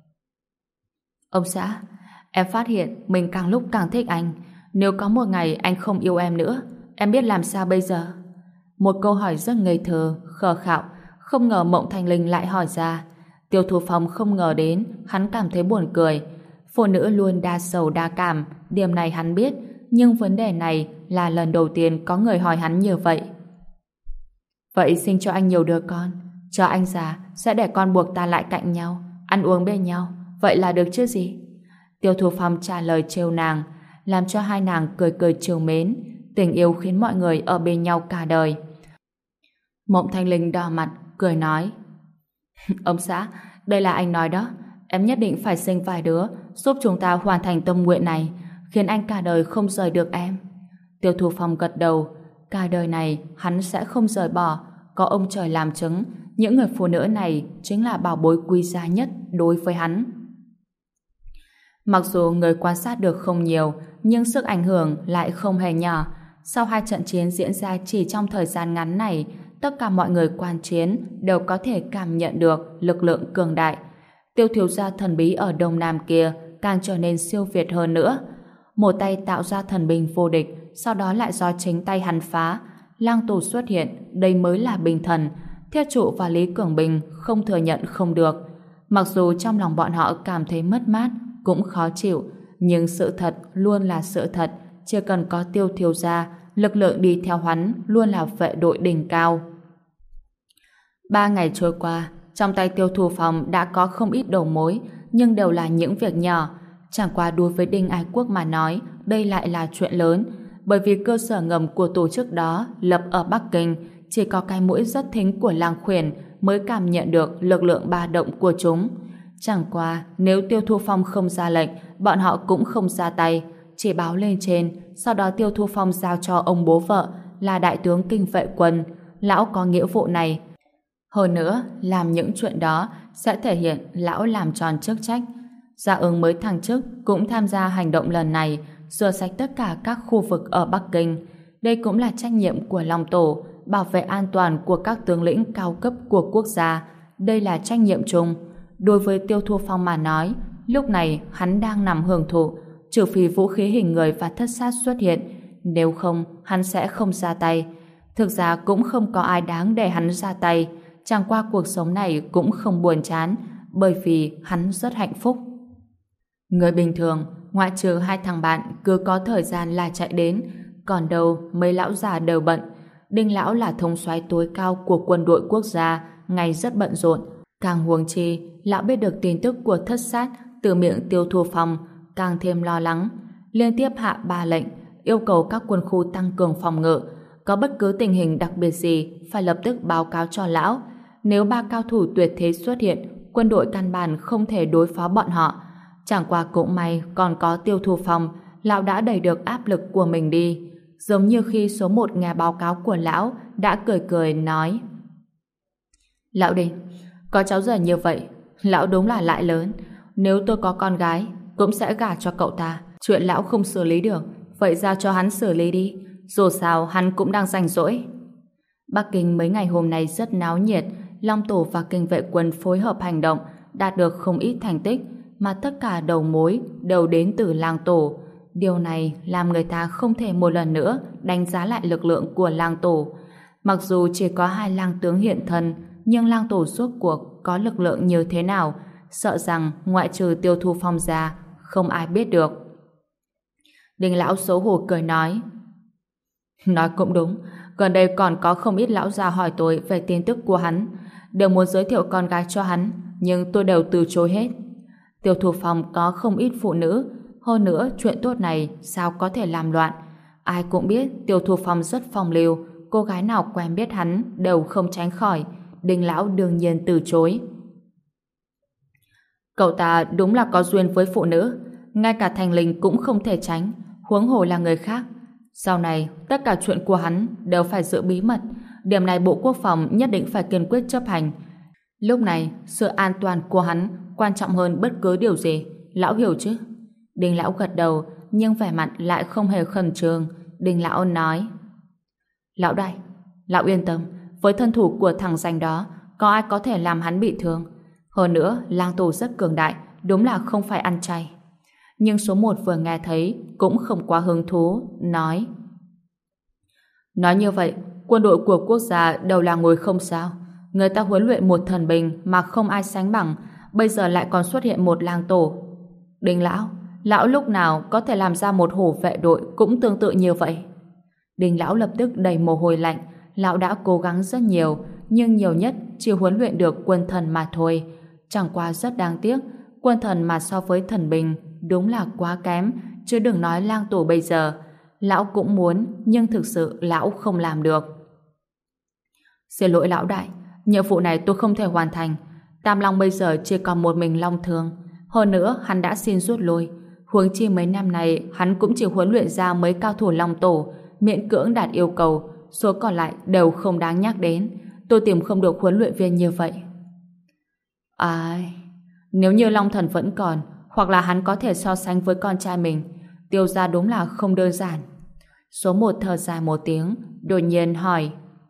Ông xã, em phát hiện mình càng lúc càng thích anh. Nếu có một ngày anh không yêu em nữa, em biết làm sao bây giờ? Một câu hỏi rất ngây thơ, khờ khạo, không ngờ Mộng Thanh Linh lại hỏi ra. Tiêu Thu Phong không ngờ đến, hắn cảm thấy buồn cười. Phụ nữ luôn đa sầu đa cảm, điểm này hắn biết, nhưng vấn đề này là lần đầu tiên có người hỏi hắn như vậy. Vậy sinh cho anh nhiều đứa con, cho anh già sẽ để con buộc ta lại cạnh nhau, ăn uống bên nhau, vậy là được chứ gì? Tiêu Thu Phong trả lời trêu nàng, làm cho hai nàng cười cười trêu mến. Tình yêu khiến mọi người ở bên nhau cả đời. Mộng Thanh Linh đỏ mặt, cười nói: Ông xã, đây là anh nói đó, em nhất định phải sinh vài đứa, giúp chúng ta hoàn thành tâm nguyện này, khiến anh cả đời không rời được em. Tiêu Thu Phong gật đầu, cả đời này hắn sẽ không rời bỏ, có ông trời làm chứng, những người phụ nữ này chính là bảo bối quý giá nhất đối với hắn. Mặc dù người quan sát được không nhiều, nhưng sức ảnh hưởng lại không hề nhỏ. Sau hai trận chiến diễn ra chỉ trong thời gian ngắn này, tất cả mọi người quan chiến đều có thể cảm nhận được lực lượng cường đại. Tiêu thiếu gia thần bí ở Đông Nam kia càng trở nên siêu việt hơn nữa. Một tay tạo ra thần binh vô địch, sau đó lại do chính tay hắn phá. Lang Tổ xuất hiện, đây mới là binh thần. Thiết Trụ và Lý Cường Bình không thừa nhận không được. Mặc dù trong lòng bọn họ cảm thấy mất mát, cũng khó chịu, nhưng sự thật luôn là sự thật. Chỉ cần có Tiêu thiếu gia, lực lượng đi theo hắn luôn là vệ đội đỉnh cao. 3 ngày trôi qua, trong tay Tiêu Thu Phong đã có không ít đầu mối, nhưng đều là những việc nhỏ. Chẳng qua đối với Đinh Ái Quốc mà nói, đây lại là chuyện lớn, bởi vì cơ sở ngầm của tổ chức đó lập ở Bắc Kinh, chỉ có cái mũi rất thính của Lang Khuyển mới cảm nhận được lực lượng ba động của chúng. Chẳng qua, nếu Tiêu Thu Phong không ra lệnh, bọn họ cũng không ra tay, chỉ báo lên trên, sau đó Tiêu Thu Phong giao cho ông bố vợ là đại tướng Kinh Vệ Quân. Lão có nghĩa vụ này. Hơn nữa, làm những chuyện đó sẽ thể hiện lão làm tròn chức trách. Gia Ứng mới thăng chức cũng tham gia hành động lần này, rửa sạch tất cả các khu vực ở Bắc Kinh. Đây cũng là trách nhiệm của Long Tổ, bảo vệ an toàn của các tướng lĩnh cao cấp của quốc gia. Đây là trách nhiệm chung. Đối với Tiêu Thu Phong mà nói, lúc này hắn đang nằm hưởng thụ, trừ phi vũ khí hình người và thất sát xuất hiện, nếu không hắn sẽ không ra tay. Thực ra cũng không có ai đáng để hắn ra tay, chẳng qua cuộc sống này cũng không buồn chán, bởi vì hắn rất hạnh phúc. Người bình thường, ngoại trừ hai thằng bạn cứ có thời gian là chạy đến, còn đâu mấy lão già đều bận. Đinh lão là thống soái tối cao của quân đội quốc gia, ngày rất bận rộn. Càng huống chi, lão biết được tin tức của thất sát từ miệng Tiêu Thu Phong, càng thêm lo lắng. Liên tiếp hạ 3 lệnh, yêu cầu các quân khu tăng cường phòng ngự. có bất cứ tình hình đặc biệt gì phải lập tức báo cáo cho lão. Nếu ba cao thủ tuyệt thế xuất hiện, quân đội căn bản không thể đối phó bọn họ. Chẳng qua cũng may còn có Tiêu Thu Phong, lão đã đẩy được áp lực của mình đi. Giống như khi số 1 nghe báo cáo của lão đã cười cười nói: Lão Đinh, có cháu rể như vậy, lão đúng là lại lớn. Nếu tôi có con gái, cũng sẽ gả cho cậu ta. Chuyện lão không xử lý được, vậy giao cho hắn xử lý đi. Dù sao hắn cũng đang rảnh rỗi. Bắc Kinh mấy ngày hôm nay rất náo nhiệt. Long Tổ và Kinh vệ quân phối hợp hành động, đạt được không ít thành tích, mà tất cả đầu mối đều đến từ Lang Tổ. Điều này làm người ta không thể một lần nữa đánh giá lại lực lượng của Lang Tổ. Mặc dù chỉ có 2 lang tướng hiện thân, nhưng Lang Tổ suốt cuộc có lực lượng như thế nào, sợ rằng ngoại trừ Tiêu Thu Phong ra, không ai biết được. Đinh lão xấu hổ cười nói: Nói cũng đúng, gần đây còn có không ít lão già hỏi tôi về tin tức của hắn, đều muốn giới thiệu con gái cho hắn, nhưng tôi đều từ chối hết. Tiêu Thu Phong có không ít phụ nữ, hơn nữa chuyện tốt này sao có thể làm loạn. Ai cũng biết Tiêu Thu Phong rất phong lưu, cô gái nào quen biết hắn đều không tránh khỏi. Đinh lão đương nhiên từ chối. Cậu ta đúng là có duyên với phụ nữ, ngay cả Thành Linh cũng không thể tránh, huống hồ là người khác. Sau này, tất cả chuyện của hắn đều phải giữ bí mật. Điểm này Bộ Quốc phòng nhất định phải kiên quyết chấp hành. Lúc này, sự an toàn của hắn quan trọng hơn bất cứ điều gì. Lão hiểu chứ? Đinh lão gật đầu, nhưng vẻ mặt lại không hề khẩn trương. Đinh lão nói: Lão đại, lão yên tâm, với thân thủ của thằng danh đó, có ai có thể làm hắn bị thương. Hơn nữa, Lang Tổ rất cường đại, đúng là không phải ăn chay. Nhưng số 1 vừa nghe thấy cũng không quá hứng thú, nói: Nói như vậy, quân đội của quốc gia đều là ngồi không sao. Người ta huấn luyện một thần binh mà không ai sánh bằng, bây giờ lại còn xuất hiện một Lang Tổ. Đinh lão, lão lúc nào có thể làm ra một hổ vệ đội cũng tương tự như vậy? Đinh lão lập tức đầy mồ hôi lạnh. Lão đã cố gắng rất nhiều, nhưng nhiều nhất chỉ huấn luyện được quân thần mà thôi. Chẳng qua rất đáng tiếc, quân thần mà so với thần binh đúng là quá kém, chứ đừng nói Lang Tổ bây giờ. Lão cũng muốn, nhưng thực sự lão không làm được. Xin lỗi lão đại, nhiệm vụ này tôi không thể hoàn thành. Tam Long bây giờ chỉ còn một mình Long Thương. Hơn nữa, hắn đã xin rút lui. Huống chi mấy năm này, hắn cũng chỉ huấn luyện ra mấy cao thủ Long Tổ, miễn cưỡng đạt yêu cầu, số còn lại đều không đáng nhắc đến. Tôi tìm không được huấn luyện viên như vậy. Ai... Nếu như Long Thần vẫn còn, hoặc là hắn có thể so sánh với con trai mình, Tiêu gia đúng là không đơn giản. Số 1 thở dài một tiếng, đột nhiên hỏi: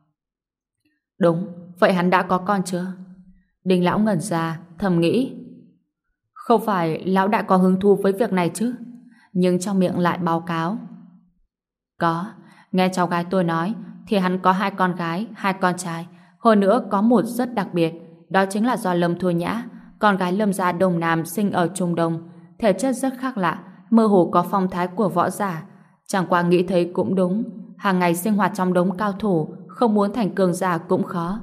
Đúng, vậy hắn đã có con chưa? Đinh lão ngẩn ra, thầm nghĩ: Không phải lão đã có hứng thú với việc này chứ? Nhưng trong miệng lại báo cáo: Có, nghe cháu gái tôi nói thì hắn có 2 con gái, 2 con trai. Hơn nữa có một rất đặc biệt, đó chính là do Lâm Thôi Nhã, con gái Lâm gia Đông Nam sinh ở Trung Đông, thể chất rất khác lạ, mơ hồ có phong thái của võ giả. Chẳng qua nghĩ thấy cũng đúng, hàng ngày sinh hoạt trong đống cao thủ, không muốn thành cường giả cũng khó.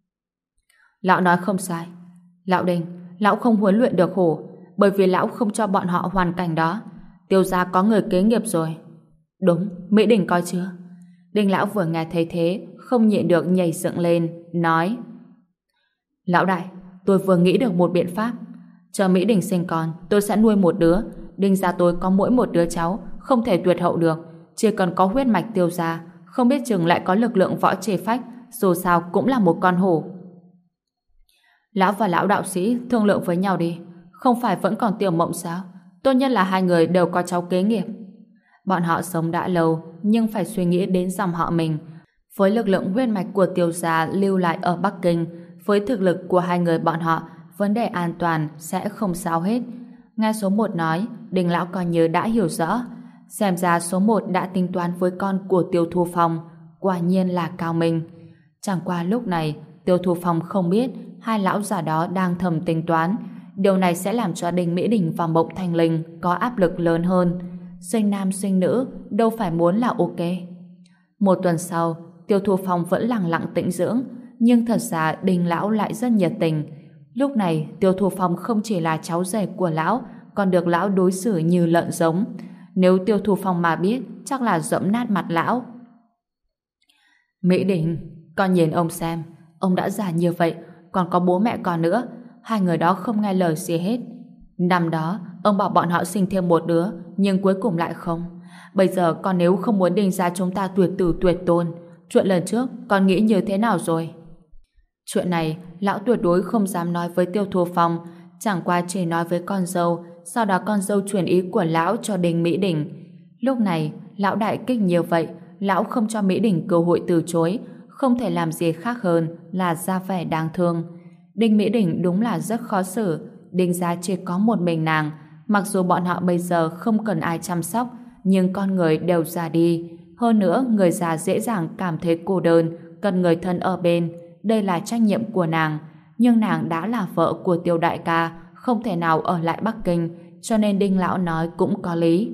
Lão nói không sai. Lão Đinh, lão không huấn luyện được hổ, bởi vì lão không cho bọn họ hoàn cảnh đó. Tiêu gia có người kế nghiệp rồi. Đúng, Mỹ Đình coi chưa? Đinh lão vừa nghe thấy thế, không nhịn được nhảy dựng lên, nói: Lão đại, tôi vừa nghĩ được một biện pháp. Chờ Mỹ Đình sinh con, tôi sẽ nuôi một đứa. Đinh gia tôi có mỗi một đứa cháu, không thể tuyệt hậu được. Chỉ cần có huyết mạch Tiêu gia, không biết chừng lại có lực lượng võ chế phách, dù sao cũng là một con hổ. Lão và lão đạo sĩ thương lượng với nhau đi. Không phải vẫn còn Tiểu Mộng sao? Tốt nhất là 2 người đều có cháu kế nghiệp. Bọn họ sống đã lâu, nhưng phải suy nghĩ đến dòng họ mình. Với lực lượng huyết mạch của Tiêu gia lưu lại ở Bắc Kinh, với thực lực của 2 người bọn họ, vấn đề an toàn sẽ không sao hết. Nghe số 1 nói, Đinh lão coi như đã hiểu rõ. Xem ra số 1 đã tính toán với con của Tiêu Thu Phong, quả nhiên là cao minh. Chẳng qua lúc này, Tiêu Thu Phong không biết 2 lão già đó đang thầm tính toán. Điều này sẽ làm cho Đinh Mỹ Đình và Mộng Thanh Linh có áp lực lớn hơn. Sinh nam sinh nữ đâu phải muốn là ok. Một tuần sau, Tiêu Thu Phong vẫn lặng lặng tĩnh dưỡng, nhưng thật ra Đinh lão lại rất nhiệt tình. Lúc này Tiêu Thu Phong không chỉ là cháu rể của lão, còn được lão đối xử như lợn giống. Nếu Tiêu Thu Phong mà biết, chắc là dẫm nát mặt lão. Mỹ Đình, con nhìn ông xem, ông đã già như vậy, còn có bố mẹ con nữa, hai người đó không nghe lời gì hết. Năm đó, ông bảo bọn họ sinh thêm một đứa, nhưng cuối cùng lại không. Bây giờ con nếu không muốn Đinh gia chúng ta tuyệt tử tuyệt tôn, chuyện lần trước con nghĩ như thế nào rồi? Chuyện này, lão tuyệt đối không dám nói với Tiêu Thu Phong, chẳng qua chỉ nói với con dâu, sau đó con dâu truyền ý của lão cho Đinh Mỹ Đình. Lúc này, lão đại kích nhiều vậy, lão không cho Mỹ Đình cơ hội từ chối, không thể làm gì khác hơn là ra vẻ đáng thương. Đinh Mỹ Đình đúng là rất khó xử, Đinh gia chỉ có một mình nàng, mặc dù bọn họ bây giờ không cần ai chăm sóc, nhưng con người đều già đi. Hơn nữa, người già dễ dàng cảm thấy cô đơn, cần người thân ở bên. Đây là trách nhiệm của nàng, nhưng nàng đã là vợ của Tiêu đại ca, không thể nào ở lại Bắc Kinh, cho nên Đinh lão nói cũng có lý.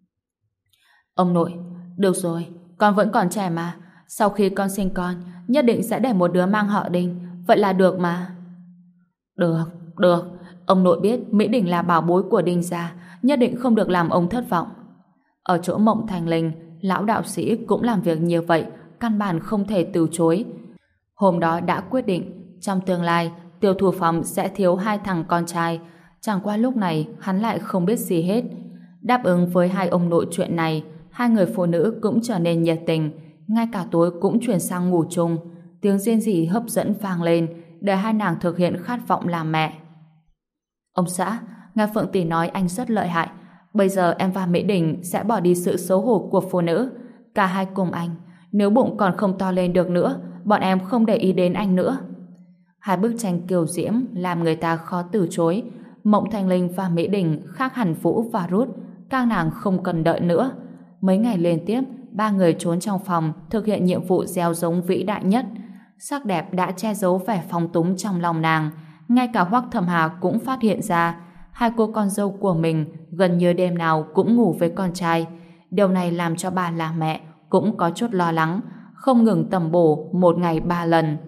Ông nội, được rồi, con vẫn còn trẻ mà, sau khi con sinh con, nhất định sẽ để một đứa mang họ Đinh, vậy là được mà. Được, được, ông nội biết Mỹ Đình là bảo bối của Đinh gia, nhất định không được làm ông thất vọng. Ở chỗ Mộng Thành Linh, lão đạo sĩ cũng làm việc như vậy, căn bản không thể từ chối. Hôm đó đã quyết định, trong tương lai, Tiêu Thu Phong sẽ thiếu hai thằng con trai, chẳng qua lúc này hắn lại không biết gì hết. Đáp ứng với hai ông nội chuyện này, hai người phụ nữ cũng trở nên nhiệt tình, ngay cả tối cũng chuyển sang ngủ chung. Tiếng rên rỉ hấp dẫn vang lên, để hai nàng thực hiện khát vọng làm mẹ. Ông xã, Nga Phượng Tỷ nói anh rất lợi hại. Bây giờ em và Mỹ Đình sẽ bỏ đi sự xấu hổ của phụ nữ. Cả hai cùng anh. Nếu bụng còn không to lên được nữa, bọn em không để ý đến anh nữa. Hai bức tranh kiều diễm làm người ta khó từ chối. Mộng Thanh Linh và Mỹ Đình khác hẳn Vũ và Ruth. Các nàng không cần đợi nữa. Mấy ngày liên tiếp, ba người trốn trong phòng thực hiện nhiệm vụ gieo giống vĩ đại nhất. Sắc đẹp đã che giấu vẻ phóng túng trong lòng nàng. Ngay cả Hoắc Thẩm Hà cũng phát hiện ra hai cô con dâu của mình gần như đêm nào cũng ngủ với con trai. Điều này làm cho bà là mẹ cũng có chút lo lắng, không ngừng tầm bổ một ngày 3 lần.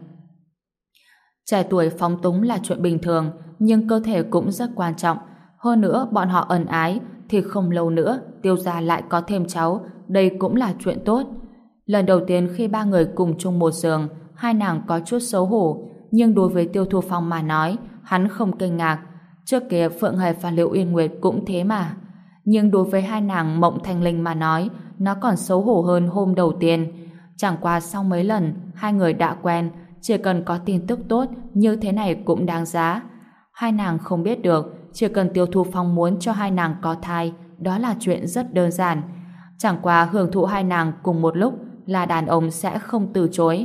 Trẻ tuổi phóng túng là chuyện bình thường, nhưng cơ thể cũng rất quan trọng. Hơn nữa, bọn họ ân ái thì không lâu nữa Tiêu gia lại có thêm cháu, đây cũng là chuyện tốt. Lần đầu tiên khi ba người cùng chung một giường, hai nàng có chút xấu hổ, nhưng đối với Tiêu Thu Phong mà nói, hắn không kinh ngạc. Trước kia Phượng Hề và Liệu Uyên Nguyệt cũng thế mà. Nhưng đối với hai nàng Mộng Thanh Linh mà nói, nó còn xấu hổ hơn hôm đầu tiên. Chẳng qua sau mấy lần, hai người đã quen, chỉ cần có tin tức tốt, như thế này cũng đáng giá. Hai nàng không biết được, chỉ cần Tiêu Thu Phong muốn cho hai nàng có thai, đó là chuyện rất đơn giản. Chẳng qua hưởng thụ hai nàng cùng một lúc là đàn ông sẽ không từ chối.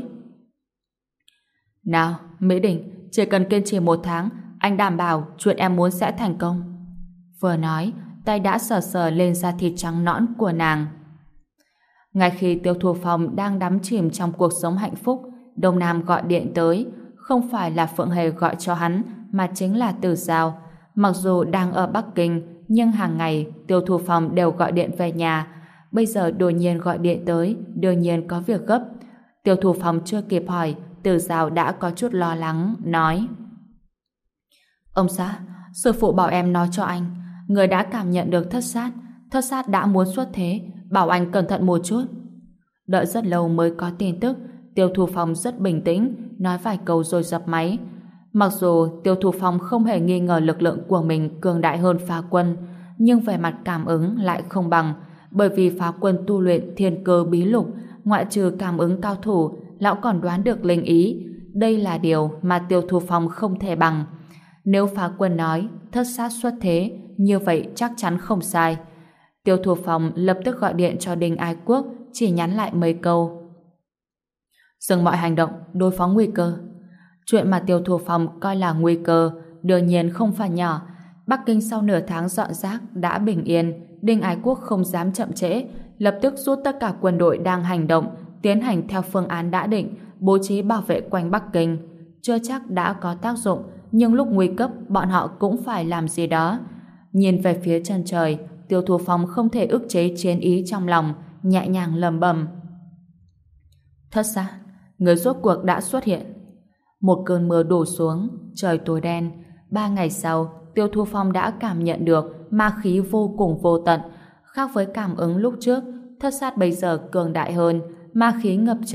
Nào, Mỹ Đình, chỉ cần kiên trì 1 tháng, anh đảm bảo chuyện em muốn sẽ thành công. Vừa nói, tay đã sờ sờ lên da thịt trắng nõn của nàng. Ngay khi Tiêu Thu Phong đang đắm chìm trong cuộc sống hạnh phúc, Đông Nam gọi điện tới. Không phải là Phượng Hề gọi cho hắn, mà chính là Từ Giao. Mặc dù đang ở Bắc Kinh, nhưng hàng ngày Tiêu Thu Phong đều gọi điện về nhà. Bây giờ đột nhiên gọi điện tới, đương nhiên có việc gấp. Tiêu Thu Phong chưa kịp hỏi, Từ Giao đã có chút lo lắng, nói: Ông xã, sư phụ bảo em nói cho anh, người đã cảm nhận được thất sát đã muốn xuất thế, bảo anh cẩn thận một chút. Đợi rất lâu mới có tin tức, Tiêu Thu Phong rất bình tĩnh, nói vài câu rồi dập máy. Mặc dù Tiêu Thu Phong không hề nghi ngờ lực lượng của mình cường đại hơn Phá Quân, nhưng về mặt cảm ứng lại không bằng, bởi vì Phá Quân tu luyện thiên cơ bí lục, ngoại trừ cảm ứng cao thủ, lão còn đoán được linh ý. Đây là điều mà Tiêu Thu Phong không thể bằng. Nếu Phá Quân nói thất sát xuất thế, như vậy chắc chắn không sai. Tiêu Thu Phong lập tức gọi điện cho Đinh Ái Quốc, chỉ nhắn lại mấy câu: dừng mọi hành động, đối phó nguy cơ. Chuyện mà Tiêu Thu Phong coi là nguy cơ đương nhiên không phải nhỏ. Bắc Kinh sau nửa tháng dọn rác đã bình yên, Đinh Ái Quốc không dám chậm trễ, lập tức rút tất cả quân đội đang hành động, tiến hành theo phương án đã định, bố trí bảo vệ quanh Bắc Kinh. Chưa chắc đã có tác dụng, nhưng lúc nguy cấp bọn họ cũng phải làm gì đó. Nhìn về phía chân trời, Tiêu Thu Phong không thể ức chế chiến ý trong lòng, nhẹ nhàng lẩm bẩm: thất sát, người rốt cuộc đã xuất hiện. Một cơn mưa đổ xuống, trời tối đen. 3 ngày sau, Tiêu Thu Phong đã cảm nhận được ma khí vô cùng vô tận. Khác với cảm ứng lúc trước, thất sát bây giờ cường đại hơn, ma khí ngập trời,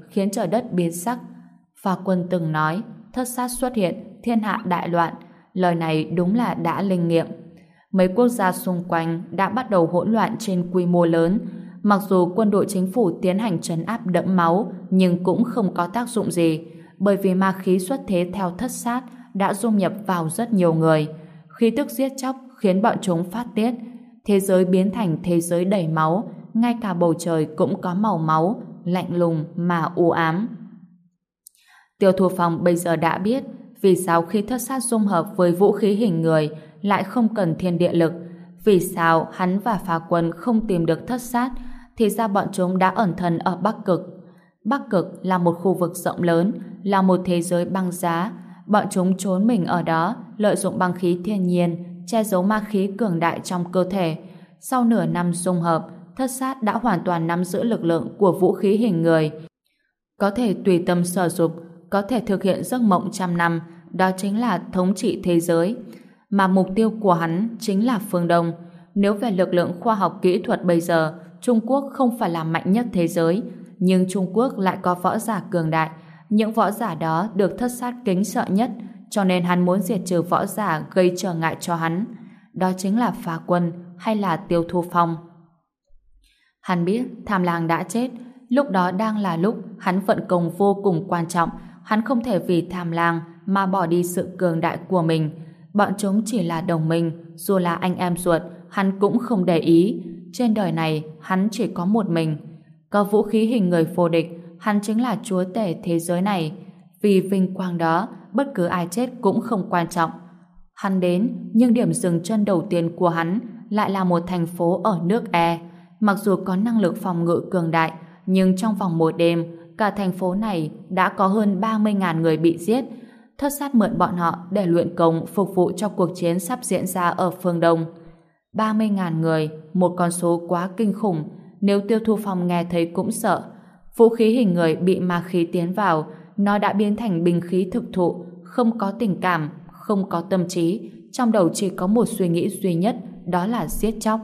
khiến trời đất biến sắc. Phá Quân từng nói, thất sát xuất hiện, thiên hạ đại loạn. Lời này đúng là đã linh nghiệm. Mấy quốc gia xung quanh đã bắt đầu hỗn loạn trên quy mô lớn. Mặc dù quân đội chính phủ tiến hành trấn áp đẫm máu, nhưng cũng không có tác dụng gì, bởi vì ma khí xuất thế theo thất sát đã dung nhập vào rất nhiều người. Khí tức giết chóc khiến bọn chúng phát tiết. Thế giới biến thành thế giới đầy máu, ngay cả bầu trời cũng có màu máu, lạnh lùng mà u ám. Tiêu Thu Phong bây giờ đã biết vì sao khi thất sát dung hợp với vũ khí hình người lại không cần thiên địa lực, vì sao hắn và Phá Quân không tìm được thất sát, thì ra bọn chúng đã ẩn thân ở Bắc Cực. Bắc Cực là một khu vực rộng lớn, là một thế giới băng giá. Bọn chúng trốn mình ở đó, lợi dụng băng khí thiên nhiên, che giấu ma khí cường đại trong cơ thể. Sau nửa năm dung hợp, thất sát đã hoàn toàn nắm giữ lực lượng của vũ khí hình người. Có thể tùy tâm sở dục, có thể thực hiện giấc mộng trăm năm, đó chính là thống trị thế giới. Mà mục tiêu của hắn chính là phương Đông. Nếu về lực lượng khoa học kỹ thuật bây giờ, Trung Quốc không phải là mạnh nhất thế giới, nhưng Trung Quốc lại có võ giả cường đại. Những võ giả đó được thất sát kính sợ nhất, cho nên hắn muốn diệt trừ võ giả gây trở ngại cho hắn. Đó chính là Phá Quân hay là Tiêu Thu Phong. Hắn biết Tham Lang đã chết, lúc đó đang là lúc hắn vận công vô cùng quan trọng. Hắn không thể vì Tham Lang mà bỏ đi sự cường đại của mình. Bọn chúng chỉ là đồng minh, dù là anh em ruột, hắn cũng không để ý. Trên đời này, hắn chỉ có một mình. Có vũ khí hình người vô địch, hắn chính là chúa tể thế giới này. Vì vinh quang đó, bất cứ ai chết cũng không quan trọng. Hắn đến, nhưng điểm dừng chân đầu tiên của hắn lại là một thành phố ở nước E. Mặc dù có năng lực phòng ngự cường đại, nhưng trong vòng một đêm, cả thành phố này đã có hơn 30.000 người bị giết. Thất sát mượn bọn họ để luyện công phục vụ cho cuộc chiến sắp diễn ra ở phương Đông. 30.000 người, một con số quá kinh khủng, nếu Tiêu Thu Phong nghe thấy cũng sợ. Vũ khí hình người bị ma khí tiến vào, nó đã biến thành binh khí thực thụ, không có tình cảm, không có tâm trí, trong đầu chỉ có một suy nghĩ duy nhất, đó là giết chóc.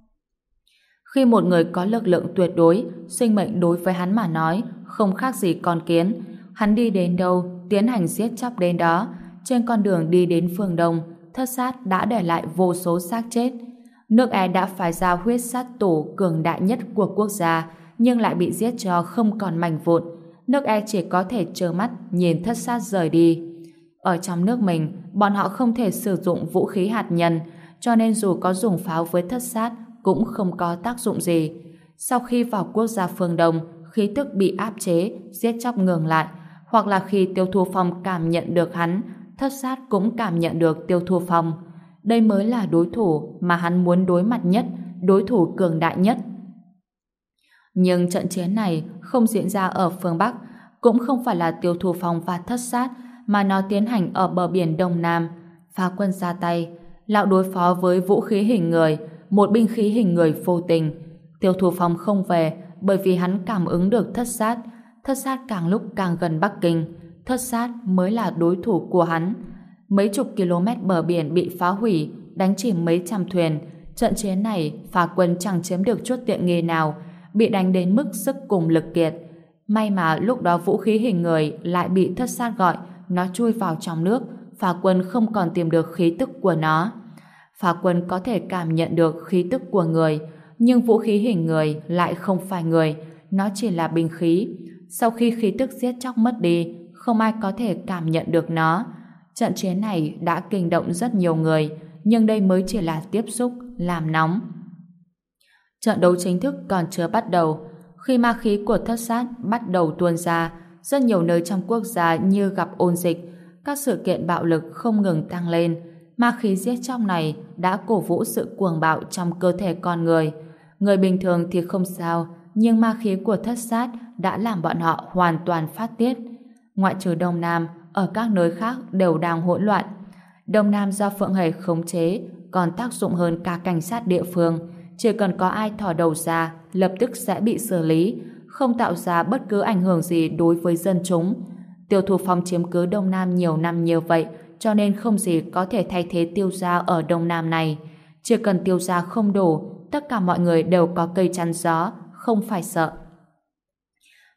Khi một người có lực lượng tuyệt đối, sinh mệnh đối với hắn mà nói không khác gì con kiến. Hắn đi đến đâu, tiến hành giết chóc đến đó. Trên con đường đi đến phương Đông, thất sát đã để lại vô số xác chết. Nước E đã phái ra huyết sát tổ cường đại nhất của quốc gia, nhưng lại bị giết cho không còn mảnh vụn. Nước E chỉ có thể trơ mắt nhìn thất sát rời đi. Ở trong nước mình, bọn họ không thể sử dụng vũ khí hạt nhân, cho nên dù có dùng pháo với thất sát cũng không có tác dụng gì. Sau khi vào quốc gia phương Đông, khí tức bị áp chế, giết chóc ngừng lại, hoặc là khi Tiêu Thu Phong cảm nhận được hắn, thất sát cũng cảm nhận được Tiêu Thu Phong. Đây mới là đối thủ mà hắn muốn đối mặt nhất, đối thủ cường đại nhất. Nhưng trận chiến này không diễn ra ở phương Bắc, cũng không phải là Tiêu Thu Phong và thất sát, mà nó tiến hành ở bờ biển Đông Nam. Phá Quân ra tay, lão đối phó với vũ khí hình người, một binh khí hình người vô tình. Tiêu Thu Phong không về bởi vì hắn cảm ứng được thất sát. Thất sát càng lúc càng gần Bắc Kinh, thất sát mới là đối thủ của hắn. Mấy chục km bờ biển bị phá hủy, đánh chìm mấy trăm thuyền. Trận chiến này Phá Quân chẳng chiếm được chút tiện nghi nào, bị đánh đến mức sức cùng lực kiệt. May mà lúc đó vũ khí hình người lại bị thất sát gọi, nó chui vào trong nước. Phá Quân không còn tìm được khí tức của nó. Phá Quân có thể cảm nhận được khí tức của người, nhưng vũ khí hình người lại không phải người, nó chỉ là binh khí. Sau khi khí tức giết chóc mất đi, không ai có thể cảm nhận được nó. Trận chiến này đã kinh động rất nhiều người, nhưng đây mới chỉ là tiếp xúc, làm nóng. Trận đấu chính thức còn chưa bắt đầu. Khi ma khí của thất sát bắt đầu tuôn ra, rất nhiều nơi trong quốc gia như gặp ôn dịch, các sự kiện bạo lực không ngừng tăng lên. Ma khí giết chóc này đã cổ vũ sự cuồng bạo trong cơ thể con người. Người bình thường thì không sao, nhưng ma khí của thất sát đã làm bọn họ hoàn toàn phát tiết. Ngoại trừ Đông Nam, ở các nơi khác đều đang hỗn loạn. Đông Nam do Phượng Hề khống chế, còn tác dụng hơn cả cảnh sát địa phương. Chỉ cần có ai thò đầu ra, lập tức sẽ bị xử lý, không tạo ra bất cứ ảnh hưởng gì đối với dân chúng. Tiêu Thu Phong chiếm cứ Đông Nam nhiều năm như vậy, cho nên không gì có thể thay thế Tiêu gia ở Đông Nam này. Chỉ cần Tiêu gia không đổ, tất cả mọi người đều có cây chắn gió, không phải sợ.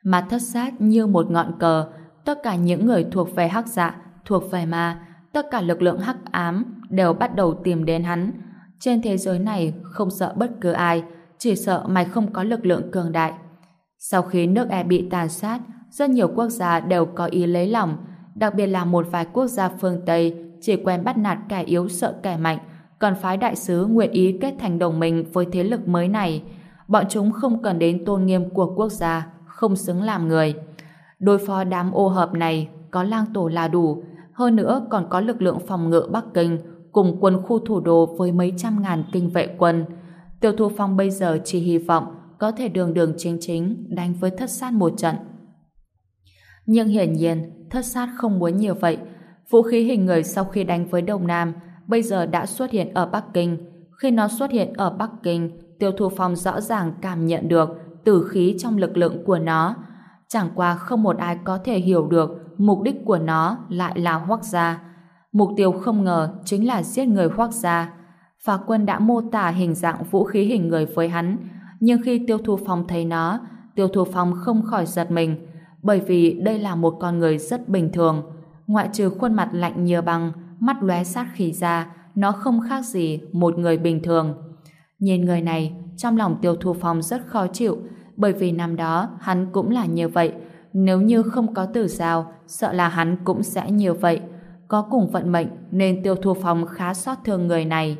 Mà Thất Sát như một ngọn cờ, tất cả những người thuộc về hắc dạ, thuộc về ma, tất cả lực lượng hắc ám đều bắt đầu tìm đến hắn. Trên thế giới này không sợ bất cứ ai, chỉ sợ mày không có lực lượng cường đại. Sau khi nước E bị tàn sát, rất nhiều quốc gia đều có ý lấy lòng, đặc biệt là một vài quốc gia phương Tây chỉ quen bắt nạt kẻ yếu sợ kẻ mạnh, còn phái đại sứ nguyện ý kết thành đồng minh với thế lực mới này. Bọn chúng không cần đến tôn nghiêm của quốc gia, không xứng làm người. Đối phó đám ô hợp này có lang tổ là đủ, hơn nữa còn có lực lượng phòng ngự Bắc Kinh cùng quân khu thủ đô với mấy trăm ngàn kinh vệ quân. Tiêu Thu Phong bây giờ chỉ hy vọng có thể đường đường chính chính đánh với Thất Sát một trận. Nhưng hiển nhiên Thất Sát không muốn như vậy. Vũ khí hình người sau khi đánh với Đông Nam bây giờ đã xuất hiện ở Bắc Kinh. Khi nó xuất hiện ở Bắc Kinh, Tiêu Thu Phong rõ ràng cảm nhận được tử khí trong lực lượng của nó. Chẳng qua không một ai có thể hiểu được mục đích của nó lại là Hoắc gia. Mục tiêu không ngờ chính là giết người Hoắc gia. Phá Quân đã mô tả hình dạng vũ khí hình người với hắn, nhưng khi Tiêu Thu Phong thấy nó, Tiêu Thu Phong không khỏi giật mình, bởi vì đây là một con người rất bình thường. Ngoại trừ khuôn mặt lạnh như băng, mắt lóe sát khí ra, nó không khác gì một người bình thường. Nhìn người này, trong lòng Tiêu Thu Phong rất khó chịu, bởi vì năm đó hắn cũng là như vậy. Nếu như không có Tử Giao, sợ là hắn cũng sẽ như vậy. Có cùng vận mệnh nên Tiêu Thu Phong khá xót thương người này.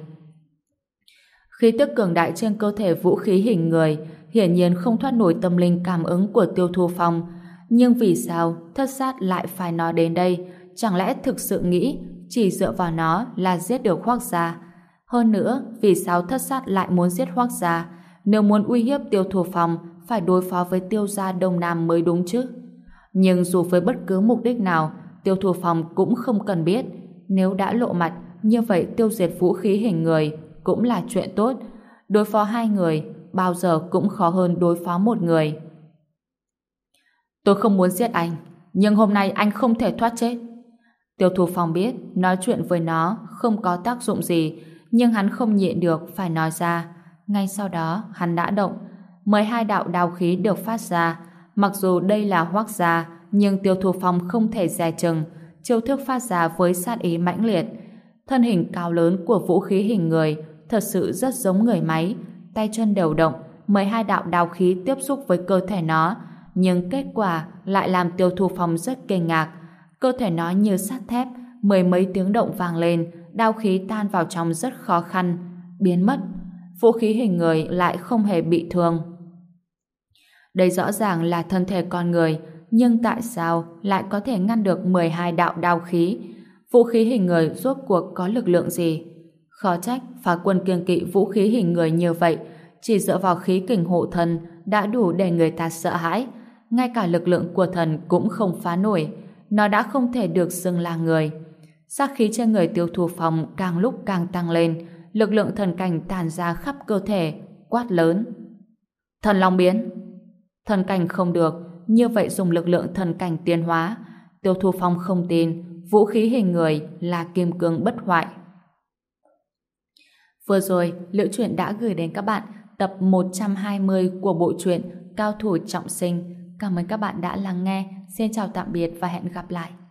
Khí tức cường đại trên cơ thể vũ khí hình người hiển nhiên không thoát nổi tâm linh cảm ứng của Tiêu Thu Phong. Nhưng vì sao Thất Sát lại phải nói đến đây? Chẳng lẽ thực sự nghĩ chỉ dựa vào nó là giết được Hoắc gia? Hơn nữa, vì sao Thất Sát lại muốn giết Hoắc gia? Nếu muốn uy hiếp Tiêu Thu Phong, phải đối phó với Tiêu gia Đông Nam mới đúng chứ. Nhưng dù với bất cứ mục đích nào, Tiêu Thu Phong cũng không cần biết. Nếu đã lộ mặt, như vậy tiêu diệt vũ khí hình người cũng là chuyện tốt. Đối phó hai người bao giờ cũng khó hơn đối phó một người. Tôi không muốn giết anh, nhưng hôm nay anh không thể thoát chết. Tiêu Thu Phong biết nói chuyện với nó không có tác dụng gì, nhưng hắn không nhịn được phải nói ra. Ngay sau đó hắn đã động. 12 đạo đao khí được phát ra. Mặc dù đây là Hoắc gia, nhưng Tiêu Thu Phong không thể dè chừng. Chiêu thức phát ra với sát ý mãnh liệt. Thân hình cao lớn của vũ khí hình người thật sự rất giống người máy. Tay chân đều động, 12 đạo đao khí tiếp xúc với cơ thể nó, nhưng kết quả lại làm Tiêu Thu Phong rất kinh ngạc. Cơ thể nó như sắt thép, mười mấy tiếng động vang lên, đao khí tan vào trong rất khó khăn, biến mất. Vũ khí hình người lại không hề bị thương. Đây rõ ràng là thân thể con người, nhưng tại sao lại có thể ngăn được 12 đạo đao khí? Vũ khí hình người rốt cuộc có lực lượng gì? Khó trách Phá Quân kiêng kỵ vũ khí hình người như vậy, chỉ dựa vào khí kình hộ thân đã đủ để người ta sợ hãi. Ngay cả lực lượng của thần cũng không phá nổi. Nó đã không thể được xưng là người. Sát khí trên người Tiêu Thu Phong càng lúc càng tăng lên, lực lượng thần cảnh tàn ra khắp cơ thể, quát lớn: Thần Long biến! Thần cảnh không được, như vậy dùng lực lượng thần cảnh tiến hóa. Tiêu Thu Phong không tin vũ khí hình người là kim cương bất hoại. Vừa rồi, Liễu Chuyện đã gửi đến các bạn tập 120 của bộ truyện Cao thủ trọng sinh. Cảm ơn các bạn đã lắng nghe. Xin chào tạm biệt và hẹn gặp lại.